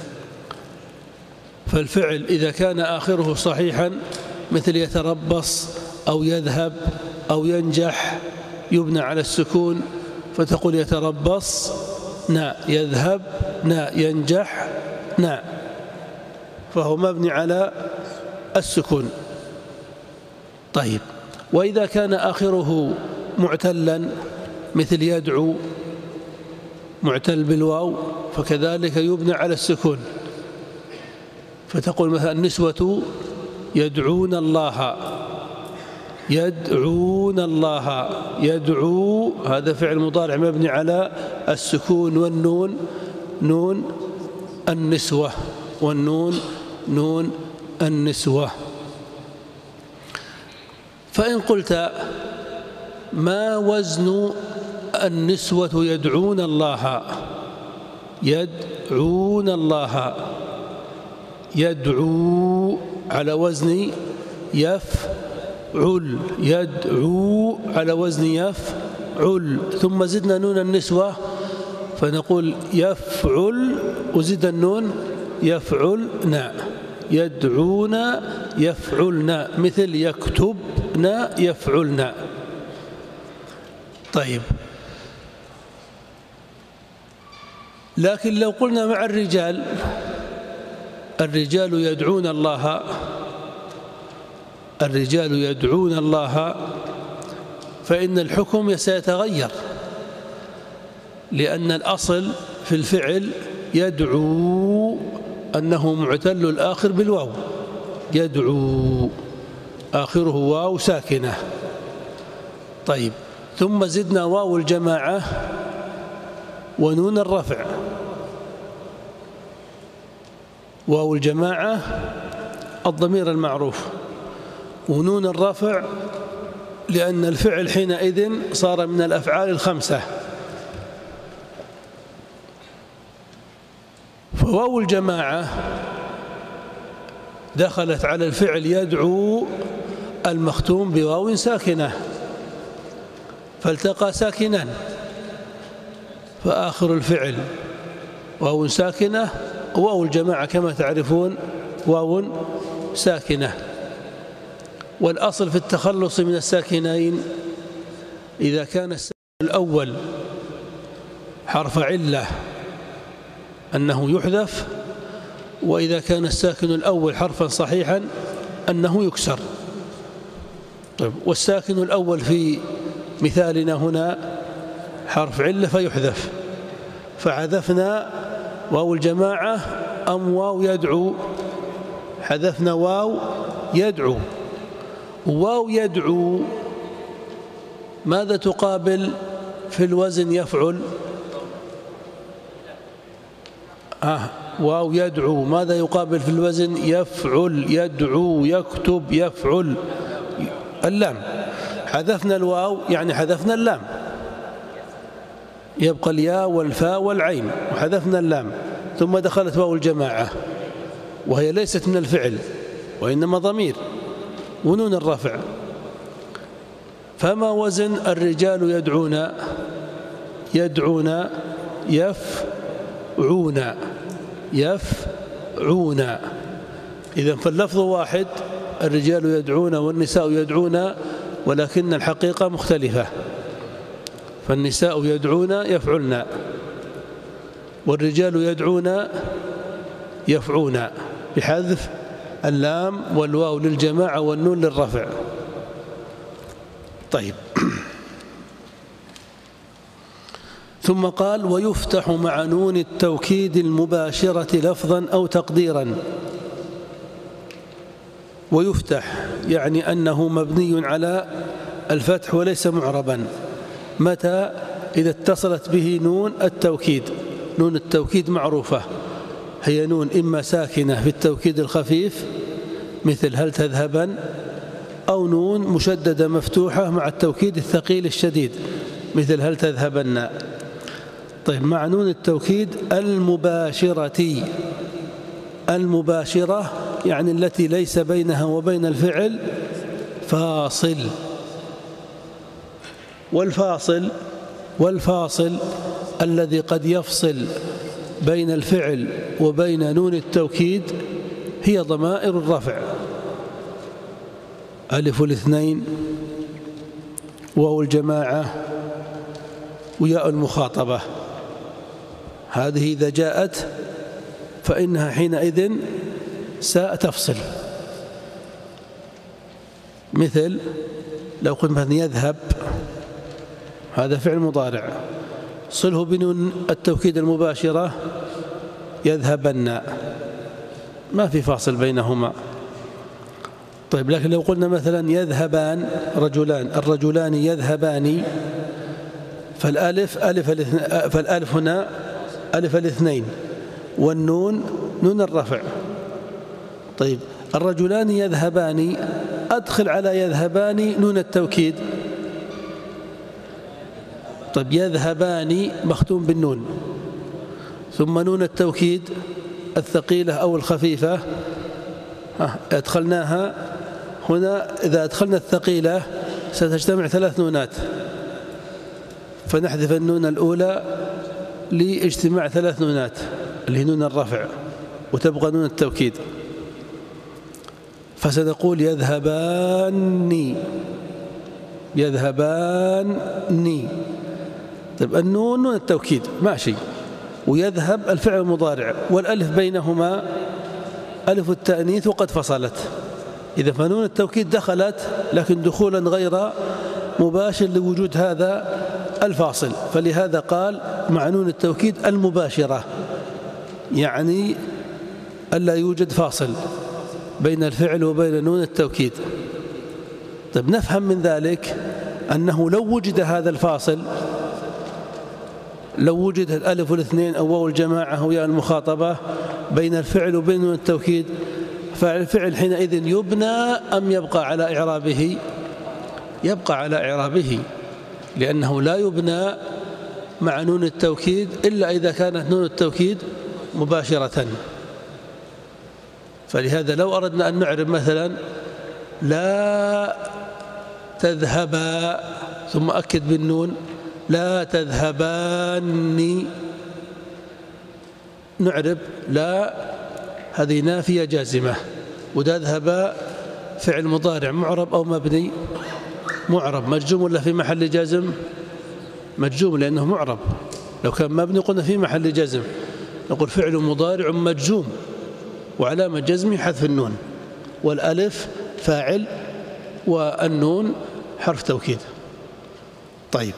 فالفعل إذا كان آخره صحيحا مثل يتربص أو يذهب أو ينجح يبنى على السكون، فتقول يتربص نا، يذهب نا، ينجح نا، فهو مبني على السكون. طيب، وإذا كان آخره معتلا مثل يدعو معتل بالواو فكذلك يبنى على السكون، فتقول مثلا النسوة يدعون الله، يدعون الله، يدعو هذا فعل مضارع مبني على السكون، والنون نون النسوة، والنون نون النسوة. فإن قلت ما وزن النسوة يدعون الله؟ يدعون الله، يدعو على وزن يفعل، يدعو على وزن يفعل، ثم زدنا نون النسوة فنقول يفعل وزد النون يفعلن، يدعون يفعلن، مثل يكتبن يفعلن. طيب، لكن لو قلنا مع الرجال الرجال يدعون الله، الرجال يدعون الله، فإن الحكم سيتغير، لأن الأصل في الفعل يدعو أنه معتل الآخر بالواو، يدعو آخره واو ساكنة. طيب، ثم زدنا واو الجماعة ونون الرفع. واو الجماعة الضمير المعروف، ونون الرفع لأن الفعل حينئذ صار من الأفعال الخمسة. فواو الجماعة دخلت على الفعل يدعو المختوم بواو ساكنة فالتقى ساكنان، فآخر الفعل واو ساكنة، واو الجماعة كما تعرفون واو ساكنة. والأصل في التخلص من الساكنين إذا كان الساكن الأول حرف علة أنه يحذف، وإذا كان الساكن الأول حرفا صحيحا أنه يكسر. طيب، والساكن الأول في مثالنا هنا حرف علة فيحذف، فحذفنا واو الجماعة أم واو يدعو؟ حذفنا واو يدعو. واو يدعو ماذا تقابل في الوزن يفعل؟ واو يدعو ماذا يقابل في الوزن يفعل؟ يدعو، يكتب، يفعل. اللام. حذفنا الواو يعني حذفنا اللام، يبقى الياء والفاء والعين، وحذفنا اللام، ثم دخلت واو الجماعة وهي ليست من الفعل وإنما ضمير، ونون الرفع. فما وزن الرجال يدعون؟ يدعون يفعون، يفعون. إذن فاللفظ واحد، الرجال يدعون والنساء يدعون، ولكن الحقيقة مختلفة، فالنساء يدعون يفعلن، والرجال يدعون يفعون، بحذف اللام والواو للجماعة والنون للرفع. طيب، ثم قال: ويفتح مع نون التوكيد المباشرة لفظا أو تقديرا. ويفتح يعني أنه مبني على الفتح وليس معربا. متى؟ إذا اتصلت به نون التوكيد. نون التوكيد معروفة، هي نون إما ساكنة في التوكيد الخفيف مثل هل تذهبن، أو نون مشددة مفتوحة مع التوكيد الثقيل الشديد مثل هل تذهبن. طيب، مع نون التوكيد المباشرة. المباشرة يعني التي ليس بينها وبين الفعل فاصل. والفاصل الذي قد يفصل بين الفعل وبين نون التوكيد هي ضمائر الرفع: ألف الاثنين، واو الجماعة، وياء المخاطبة. هذه إذا جاءت فإنها حينئذ ستفصل. مثل لو قلت مثلا يذهب، هذا فعل مضارع، صله بنون التوكيد المباشرة يذهبن، ما في فاصل بينهما. طيب، لكن لو قلنا مثلا يذهبان رجلان، الرجلان يذهبان، فالألف هنا ألف الاثنين، والنون نون الرفع. طيب، الرجلان يذهبان، أدخل على يذهبان نون التوكيد. طيب، يذهبان مختوم بالنون، ثم نون التوكيد الثقيلة أو الخفيفة أدخلناها هنا. إذا أدخلنا الثقيلة ستجتمع ثلاث نونات، فنحذف النون الأولى لاجتماع ثلاث نونات اللي هي نون الرفع، وتبقى نون التوكيد، فسنقول يذهبان. طيب، النون نون التوكيد ماشي، ويذهب الفعل المضارع، والألف بينهما ألف التأنيث وقد فصلت. إذا فنون التوكيد دخلت، لكن دخولا غير مباشر لوجود هذا الفاصل، فلهذا قال مع نون التوكيد المباشرة، يعني ألا يوجد فاصل بين الفعل وبين نون التوكيد. طيب، نفهم من ذلك أنه لو وجد هذا الفاصل، لو وجد الألف الاثنين أو واو الجماعة أو ياء المخاطبة بين الفعل وبين نون التوكيد، فالفعل حينئذ يبنى أم يبقى على إعرابه؟ يبقى على إعرابه، لأنه لا يبنى مع نون التوكيد إلا إذا كانت نون التوكيد مباشرة. فلهذا لو أردنا أن نعرب مثلا لا تذهبا، ثم أكد بالنون لا تذهبان. نعرب لا هذه نافية جازمة، وتذهب فعل مضارع معرب أو مبني؟ معرب. مجزوم ولا في محل جزم؟ مجزوم لأنه معرب. لو كان مبني قلنا في محل جزم، نقول فعل مضارع مجزوم وعلامة جزمه حذف النون، والألف فاعل والنون حرف توكيد. طيب،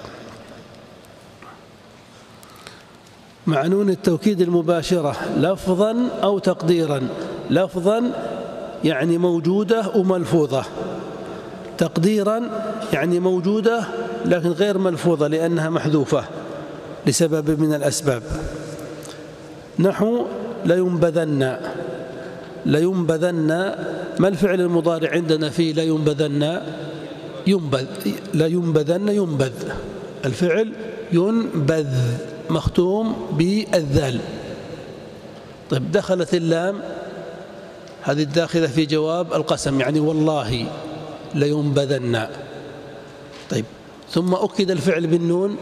مع نون التوكيد المباشرة لفظا أو تقديرا. لفظا يعني موجودة وملفوظة، تقديرا يعني موجودة لكن غير ملفوظة لأنها محذوفة لسبب من الأسباب. نحو لينبذن. لينبذن، ما الفعل المضارع عندنا في لينبذن؟ ينبذ. لينبذن ينبذ، الفعل ينبذ مختوم بالذال. طيب، دخلت اللام، هذه الداخلة في جواب القسم، يعني والله لينبذن. طيب، ثم أكد الفعل بالنون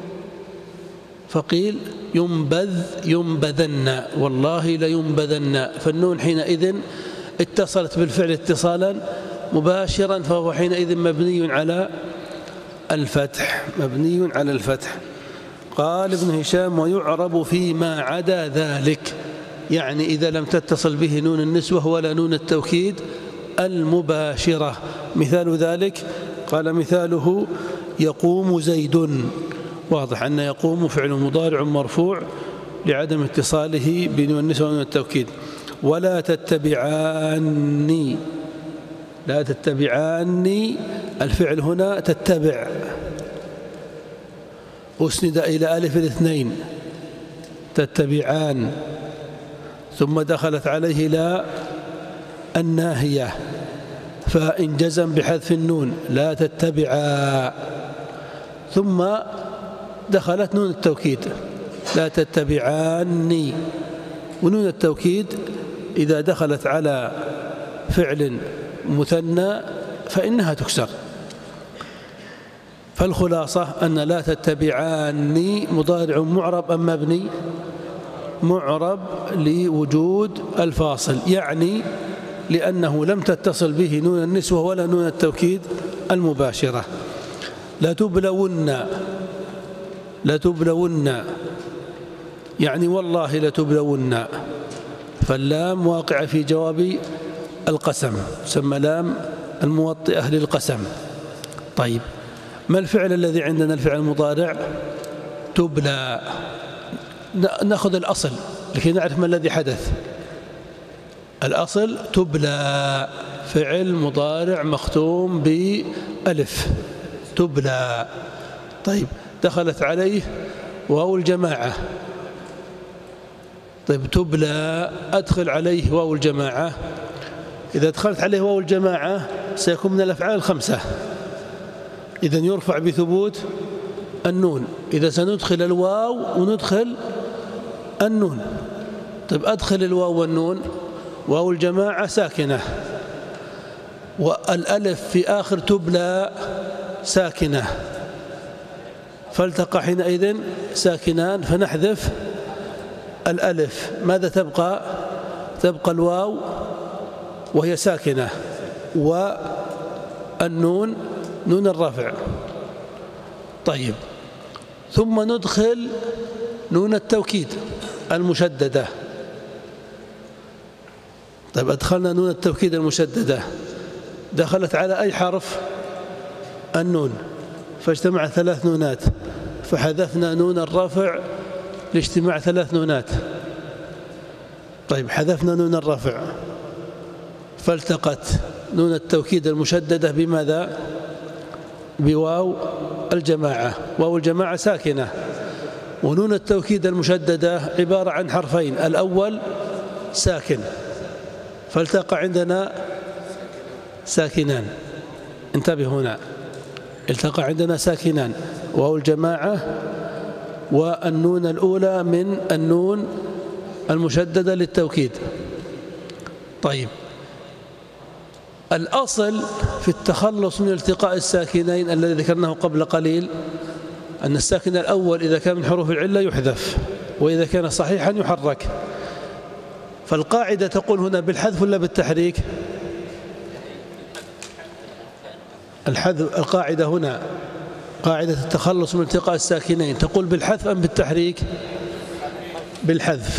فقيل ينبذ ينبذن، والله لينبذن، فالنون حينئذ اتصلت بالفعل اتصالا مباشرا، فهو حينئذ مبني على الفتح. مبني على الفتح. قال ابن هشام ويعرب فيما عدا ذلك، يعني إذا لم تتصل به نون النسوة ولا نون التوكيد المباشرة. مثال ذلك قال مثاله يقوم زيد. واضح أن يقوم فعل مضارع مرفوع لعدم اتصاله بنون النسوة ونون التوكيد. ولا تتبعاني. لا تتبعاني، الفعل هنا تتبع، أسند إلى ألف الاثنين، تتبعان، ثم دخلت عليه لا الناهية، فإن جزم بحذف النون لا تتبعا، ثم دخلت نون التوكيد لا تتبعاني. ونون التوكيد إذا دخلت على فعل مثنى فإنها تكسر. فالخلاصة أن لا تتبعاني مضارع معرب أم مبني؟ معرب لوجود الفاصل، يعني لأنه لم تتصل به نون النسوة ولا نون التوكيد المباشرة. لتبلون. لتبلون يعني والله لتبلون، فاللام واقع في جواب القسم، تسمى لام الموطئة للقسم. طيب، ما الفعل الذي عندنا؟ الفعل المضارع تبلى. نأخذ الأصل لكي نعرف ما الذي حدث. الأصل تبلى، فعل مضارع مختوم بألف، تبلى. طيب، دخلت عليه واو الجماعة. طيب، تبلى أدخل عليه واو الجماعة. إذا دخلت عليه واو الجماعة سيكون من الأفعال الخمسة، إذن يرفع بثبوت النون. إذا سندخل الواو وندخل النون. طيب، أدخل الواو والنون، واو الجماعة ساكنة، والألف في آخر تبلى ساكنة، فالتقى حينئذ ساكنان، فنحذف الألف. ماذا تبقى؟ تبقى الواو وهي ساكنة، والنون نون الرفع. طيب، ثم ندخل نون التوكيد المشددة. طيب، أدخلنا نون التوكيد المشددة، دخلت على أي حرف؟ النون، فاجتمع ثلاث نونات، فحذفنا نون الرفع لاجتماع ثلاث نونات. طيب، حذفنا نون الرفع فالتقت نون التوكيد المشددة بماذا؟ بواو الجماعة. واو الجماعة ساكنة، ونون التوكيد المشددة عبارة عن حرفين، الأول ساكن، فالتقى عندنا ساكنان. انتبه هنا، التقى عندنا ساكنان، واو الجماعة والنون الأولى من النون المشددة للتوكيد. طيب، الأصل في التخلص من التقاء الساكنين الذي ذكرناه قبل قليل أن الساكن الأول إذا كان من حروف العلة يحذف، وإذا كان صحيحا يحرك. فالقاعدة تقول هنا بالحذف ولا بالتحريك؟ القاعدة هنا قاعدة التخلص من التقاء الساكنين تقول بالحذف أم بالتحريك؟ بالحذف.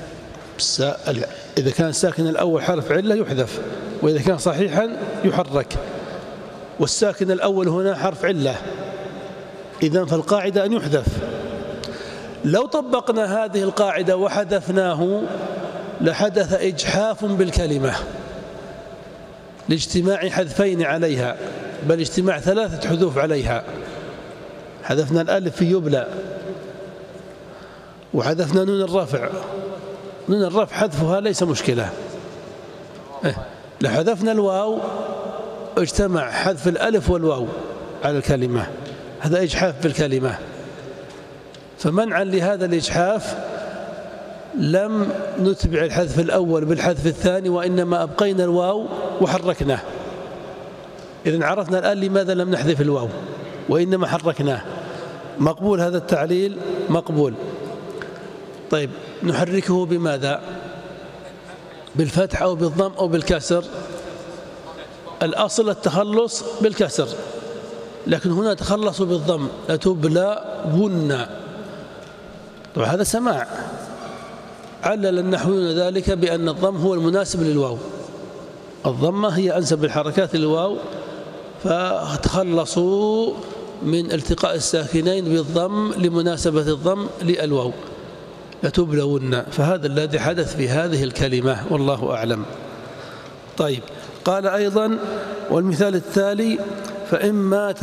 إذا كان الساكن الأول حرف علة يحذف، وإذا كان صحيحا يحرك، والساكن الأول هنا حرف علة، إذن فالقاعدة أن يحذف. لو طبقنا هذه القاعدة وحذفناه لحدث إجحاف بالكلمة لاجتماع حذفين عليها، بل اجتماع 3 حذوف عليها. حذفنا الألف في يبلى، وحذفنا نون الرفع. نون الرفع حذفها ليس مشكلة. لحذفنا الواو اجتمع حذف الألف والواو على الكلمة، هذا إجحاف بالكلمة. فمنعا لهذا الإجحاف لم نتبع الحذف الأول بالحذف الثاني، وإنما أبقينا الواو وحركناه. إذن عرفنا الآن لماذا لم نحذف الواو وإنما حركناه. مقبول هذا التعليل؟ مقبول. طيب نحركه بماذا؟ بالفتح أو بالضم أو بالكسر؟ الأصل التخلص بالكسر، لكن هنا تخلصوا بالضم، لتبلون. طبعا هذا سماع. علل النحويون ذلك بأن الضم هو المناسب للواو، الضمة هي أنسب الحركات للواو، فتخلصوا من التقاء الساكنين بالضم لمناسبة الضم للواو، لتبلون. فهذا الذي حدث في هذه الكلمة والله أعلم. طيب قال أيضا والمثال التالي فإما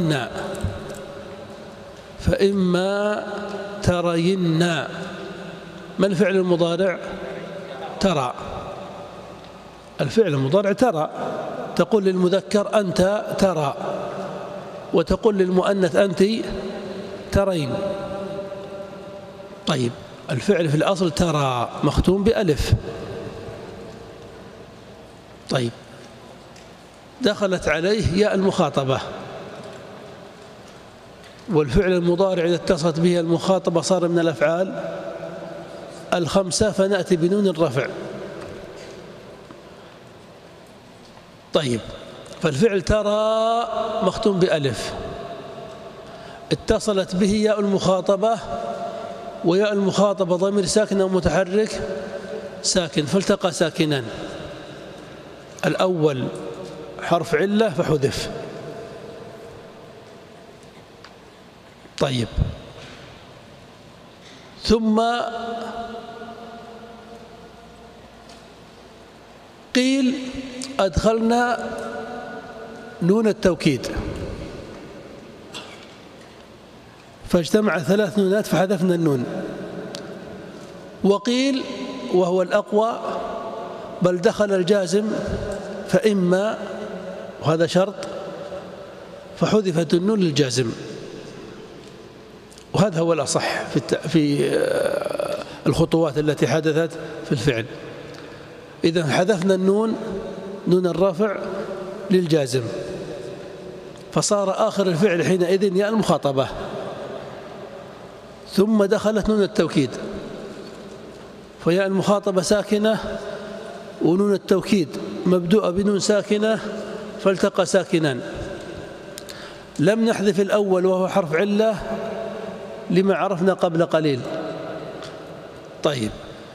ترين. ما الفعل المضارع؟ ترى. الفعل المضارع ترى، تقول للمذكر أنت ترى، وتقول للمؤنث أنت ترين. طيب الفعل في الأصل ترى مختوم بألف. طيب دخلت عليه ياء المخاطبة، والفعل المضارع إذا اتصلت به المخاطبة صار من الأفعال الخمسة، فنأتي بنون الرفع. طيب فالفعل ترى مختوم بألف، اتصلت به ياء المخاطبة، وياء المخاطبة ضمير ساكن أو متحرك؟ ساكن، فالتقى ساكنان. الأول حرف علة فحذف. طيب ثم قيل أدخلنا نون التوكيد، فاجتمع 3 نونات فحذفنا النون. وقيل وهو الأقوى بل دخل الجازم فإما، وهذا شرط، فحذفت النون للجازم، وهذا هو الأصح في الخطوات التي حدثت في الفعل. إذا حذفنا النون، نون الرفع للجازم، فصار آخر الفعل حينئذ ياء المخاطبة. ثم دخلت نون التوكيد، فياء المخاطبة ساكنة، ونون التوكيد مبدوءة بنون ساكنة، فالتقى ساكنان. لم نحذف الأول وهو حرف علة لما عرفنا قبل قليل. طيب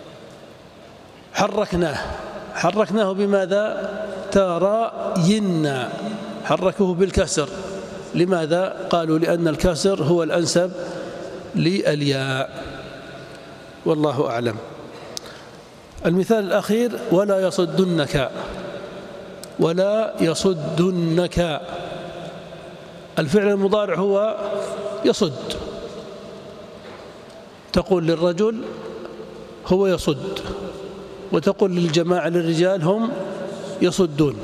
حركناه بماذا؟ ترين، حركوه بالكسر. لماذا؟ قالوا لأن الكسر هو الأنسب للياء، والله أعلم. المثال الأخير ولا يصدنك. الفعل المضارع هو يصد، تقول للرجل هو يصد، وتقول للجماعة للرجال هم يصدون.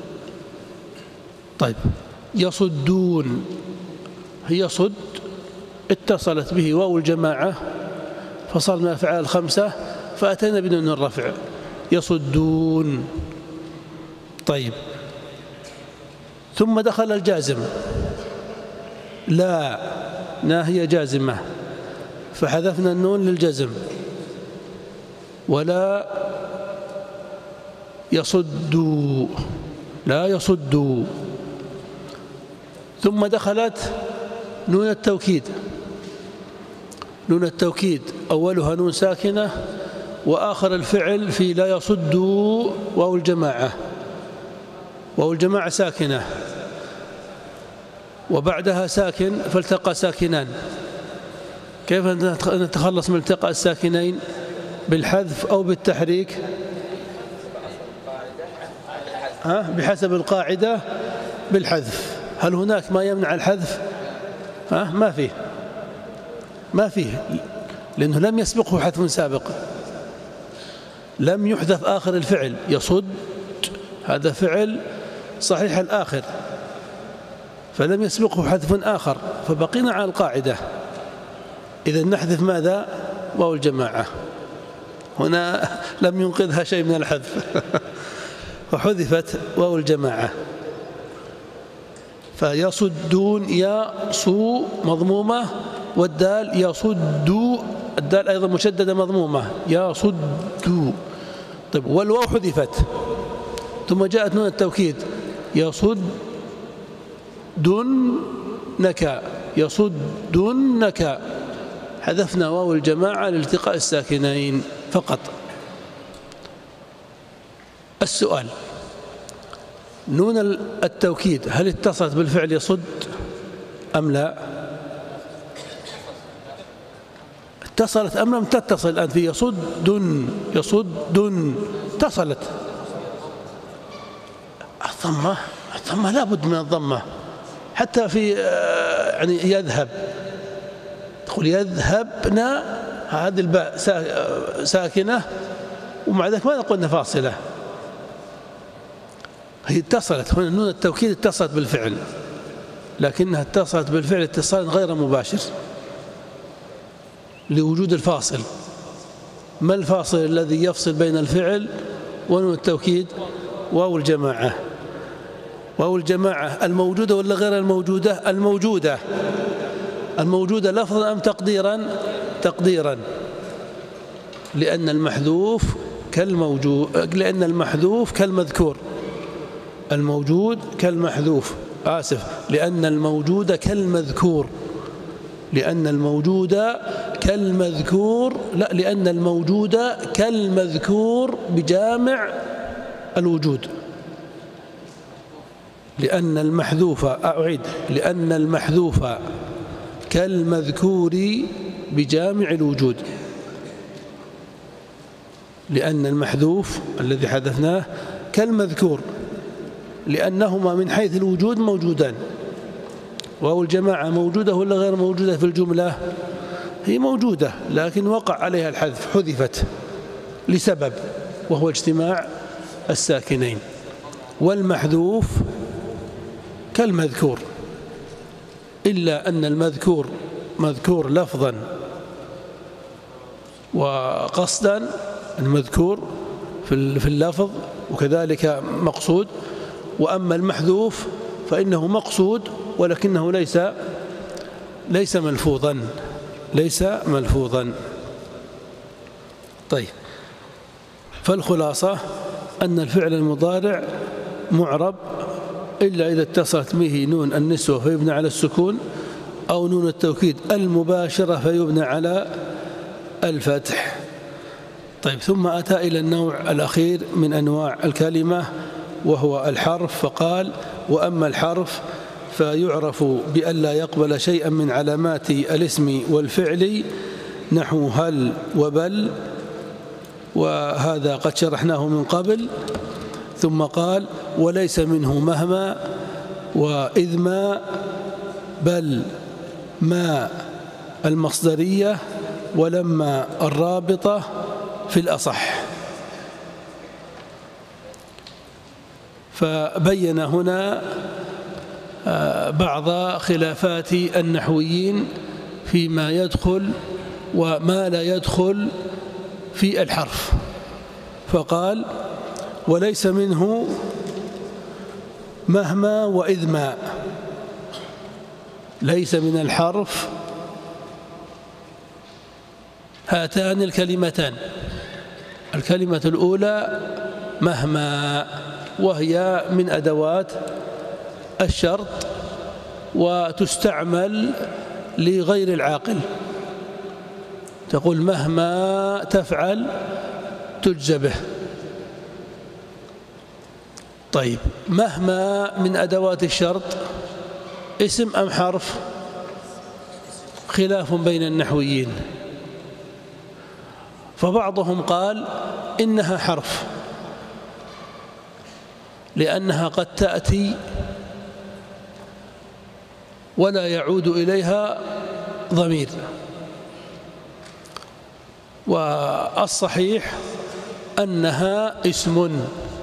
طيب يصدون، هي صد اتصلت به واو الجماعة فصار من الأفعال الخمسة، فأتينا بنون الرفع يصدون. طيب ثم دخل الجازم، لا ناهية جازمة فحذفنا النون للجزم، ولا يصدوا، لا يصدوا. ثم دخلت نون التوكيد، نون التوكيد أولها نون ساكنة وآخر الفعل في لا يصدوا واو الجماعة، واو الجماعة ساكنة وبعدها ساكن فالتقى ساكنان. كيف نتخلص من التقاء الساكنين؟ بالحذف أو بالتحريك؟ بحسب القاعدة بالحذف. هل هناك ما يمنع الحذف؟ ما فيه، ما فيه، لأنه لم يسبقه حذف سابق، لم يحذف آخر الفعل. يصد هذا فعل صحيح الآخر فلم يسبقه حذف آخر، فبقينا على القاعدة. إذا نحذف ماذا؟ واو الجماعة. هنا لم ينقذها شيء من الحذف وحذفت واو الجماعة. فيصدون، يصو مضمومة، والدال يصد، الدال أيضا مشددة مضمومة، يصد. طيب والواو حذفت ثم جاءت نون التوكيد، يصدنك، يصدنك، حذفنا واو الجماعة لالتقاء الساكنين فقط. السؤال: نون التوكيد هل اتصلت بالفعل يصد أم لا؟ اتصلت أم لم تتصل؟ الآن في يصدن، يصدن اتصلت. الضمة، الضمة لا بد من الضمة، حتى في يعني يذهب، تقول يذهبنا، هذه الباء ساكنة ومع ذلك ما نقول فاصلة، هي اتصلت. هنا نون التوكيد اتصلت بالفعل، لكنها اتصلت بالفعل اتصال غير مباشر لوجود الفاصل. ما الفاصل الذي يفصل بين الفعل ونون التوكيد؟ واو الجماعة. واو الجماعة الموجودة ولا غير الموجودة؟ الموجودة. الموجودة لفظا أم تقديرا؟ تقديرا، لأن المحذوف كالموجود، لأن المحذوف كالمذكور. الموجود كالمحذوف، آسف، لأن الموجود كالمذكور، لأن الموجود كالمذكور، لا، لأن الموجود كالمذكور بجامع الوجود. لأن المحذوف، أعيد، لأن المحذوف كالمذكور بجامع الوجود. لأن المحذوف الذي حذفناه كالمذكور، لأنهما من حيث الوجود موجودان. واو الجماعة موجودة ولا غير موجودة في الجملة؟ هي موجودة لكن وقع عليها الحذف، حذفت لسبب وهو اجتماع الساكنين. والمحذوف كالمذكور، إلا أن المذكور مذكور لفظا وقصدا، المذكور في اللفظ وكذلك مقصود، وأما المحذوف فإنه مقصود ولكنه ليس ملفوظا، ليس ملفوظا. طيب، فالخلاصة أن الفعل المضارع معرب إلا إذا اتصلت به نون النسوة فيبنى على السكون، أو نون التوكيد المباشرة فيبنى على الفتح. طيب، ثم أتى إلى النوع الأخير من أنواع الكلمة وهو الحرف، فقال: وأما الحرف فيعرف بأن لا يقبل شيئا من علامات الاسم والفعل نحو هل وبل، وهذا قد شرحناه من قبل. ثم قال: وليس منه مهما وإذ ما، بل ما المصدرية، ولما الرابطة في الأصح. فبين هنا بعض خلافات النحويين فيما يدخل وما لا يدخل في الحرف، فقال: وليس منه مهما وإذ ما ليس من الحرف هاتان الكلمتان. الكلمة الأولى مهما، وهي من أدوات الشرط وتستعمل لغير العاقل. تقول مهما تفعل تجزى به. طيب، مهما من أدوات الشرط اسم أم حرف؟ خلاف بين النحويين، فبعضهم قال إنها حرف لأنها قد تأتي ولا يعود إليها ضمير، والصحيح أنها اسم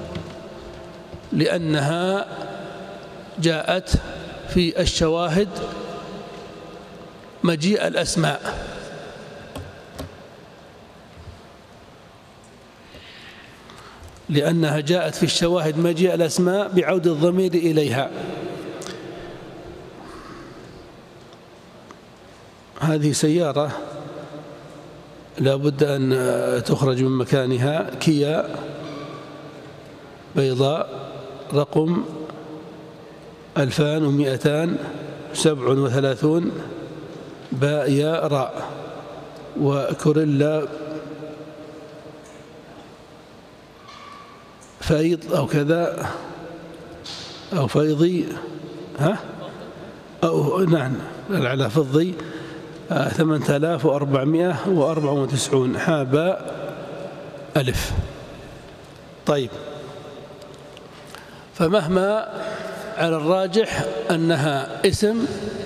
لأنها جاءت في الشواهد مجيء الأسماء. لأنها جاءت في الشواهد مجيء الأسماء بعود الضمير إليها. هذه سيارة لا بد أن تخرج من مكانها، كيا بيضاء رقم 2237 باء ياء راء، وكوريلا فيض أو كذا أو فيضي، أو نعم على فضي 8494 حاباء ألف. طيب، فمهما على الراجح أنها اسم،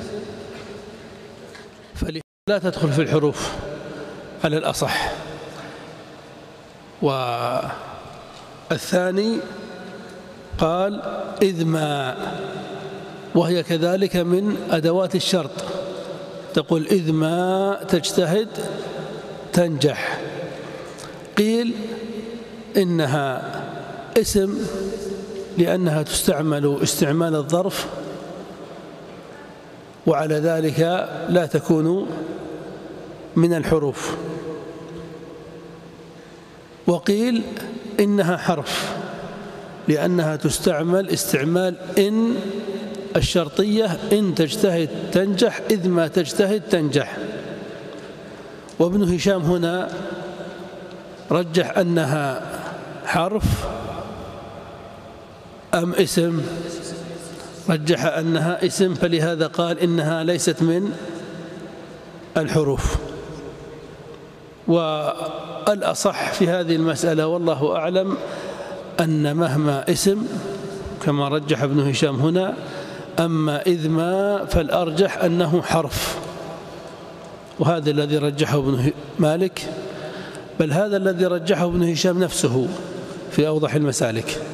فلا تدخل في الحروف على الأصح. والثاني قال إذ ما، وهي كذلك من أدوات الشرط. تقول إذ ما تجتهد تنجح. قيل إنها اسم لأنها تستعمل استعمال الظرف، وعلى ذلك لا تكون من الحروف. وقيل إنها حرف لأنها تستعمل استعمال إن الشرطية، إن تجتهد تنجح، إذ ما تجتهد تنجح. وابن هشام هنا رجح أنها حرف أم اسم؟ رجح أنها اسم، فلهذا قال إنها ليست من الحروف. والأصح في هذه المسألة والله أعلم أن مهما اسم كما رجح ابن هشام هنا، أما إذ ما فالأرجح أنه حرف، وهذا الذي رجحه ابن مالك، بل هذا الذي رجحه ابن هشام نفسه في أوضح المسالك،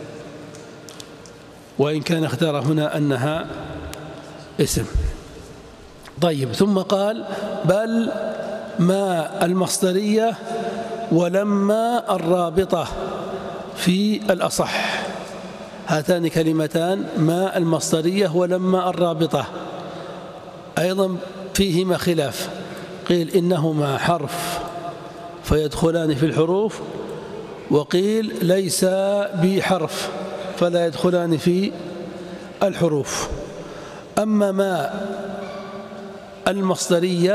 وإن كان اختار هنا أنها اسم. طيب، ثم قال بل ما المصدرية ولما الرابطة في الأصح. هاتان كلمتان ما المصدرية ولما الرابطة أيضا فيهما خلاف. قيل إنهما حرف فيدخلان في الحروف، وقيل ليس بحرف فلا يدخلان في الحروف. أما ما المصدرية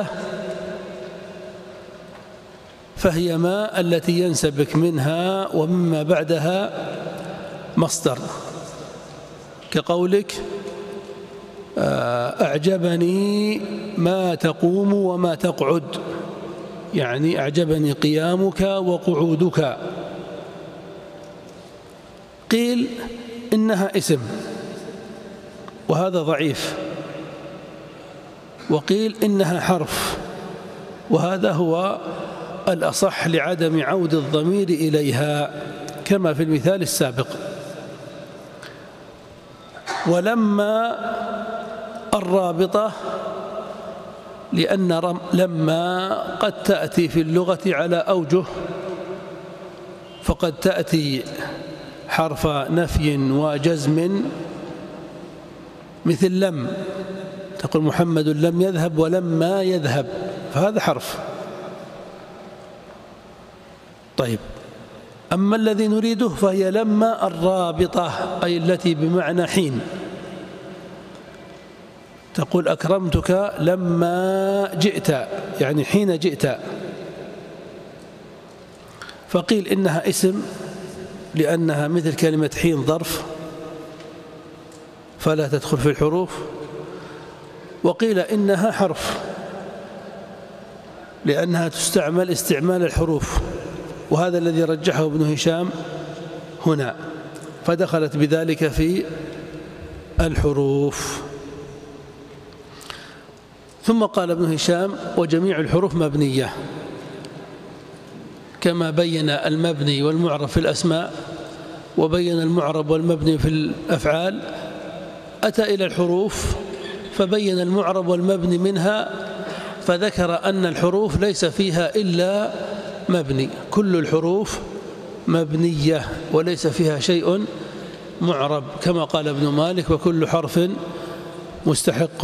فهي ما التي ينسبك منها ومما بعدها مصدر، كقولك أعجبني ما تقوم وما تقعد، يعني أعجبني قيامك وقعودك. قيل إنها اسم وهذا ضعيف، وقيل إنها حرف وهذا هو الأصح لعدم عود الضمير إليها كما في المثال السابق. ولما الرابطة لأن لما قد تأتي في اللغة على أوجه، فقد تأتي حرف نفي وجزم مثل لم، تقول محمد لم يذهب ولما يذهب، فهذا حرف. طيب، أما الذي نريده فهي لما الرابطة، أي التي بمعنى حين. تقول أكرمتك لما جئت، يعني حين جئت. فقيل إنها اسم لأنها مثل كلمة حين ظرف فلا تدخل في الحروف، وقيل إنها حرف لأنها تستعمل استعمال الحروف، وهذا الذي رجحه ابن هشام هنا، فدخلت بذلك في الحروف. ثم قال ابن هشام: وجميع الحروف مبنية، كما بين المبني والمعرب في الأسماء وبين المعرب والمبني في الأفعال، أتى إلى الحروف فبين المعرب والمبني منها، فذكر أن الحروف ليس فيها إلا مبني، كل الحروف مبنية وليس فيها شيء معرب، كما قال ابن مالك: وكل حرف مستحق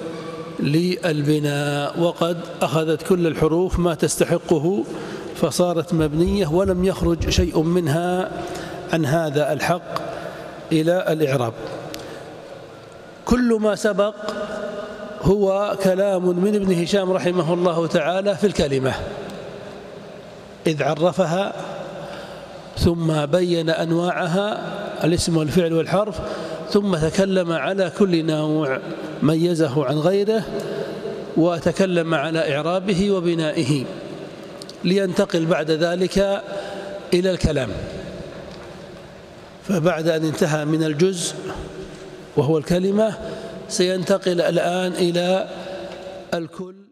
للبناء. وقد أخذت كل الحروف ما تستحقه فصارت مبنية، ولم يخرج شيء منها عن هذا الحق إلى الإعراب. كل ما سبق هو كلام من ابن هشام رحمه الله تعالى في الكلمة، إذ عرفها ثم بين أنواعها، الاسم والفعل والحرف، ثم تكلم على كل نوع ميزه عن غيره، وتكلم على إعرابه وبنائه، لينتقل بعد ذلك إلى الكلام. فبعد أن انتهى من الجزء وهو الكلمة، سينتقل الآن إلى الكل.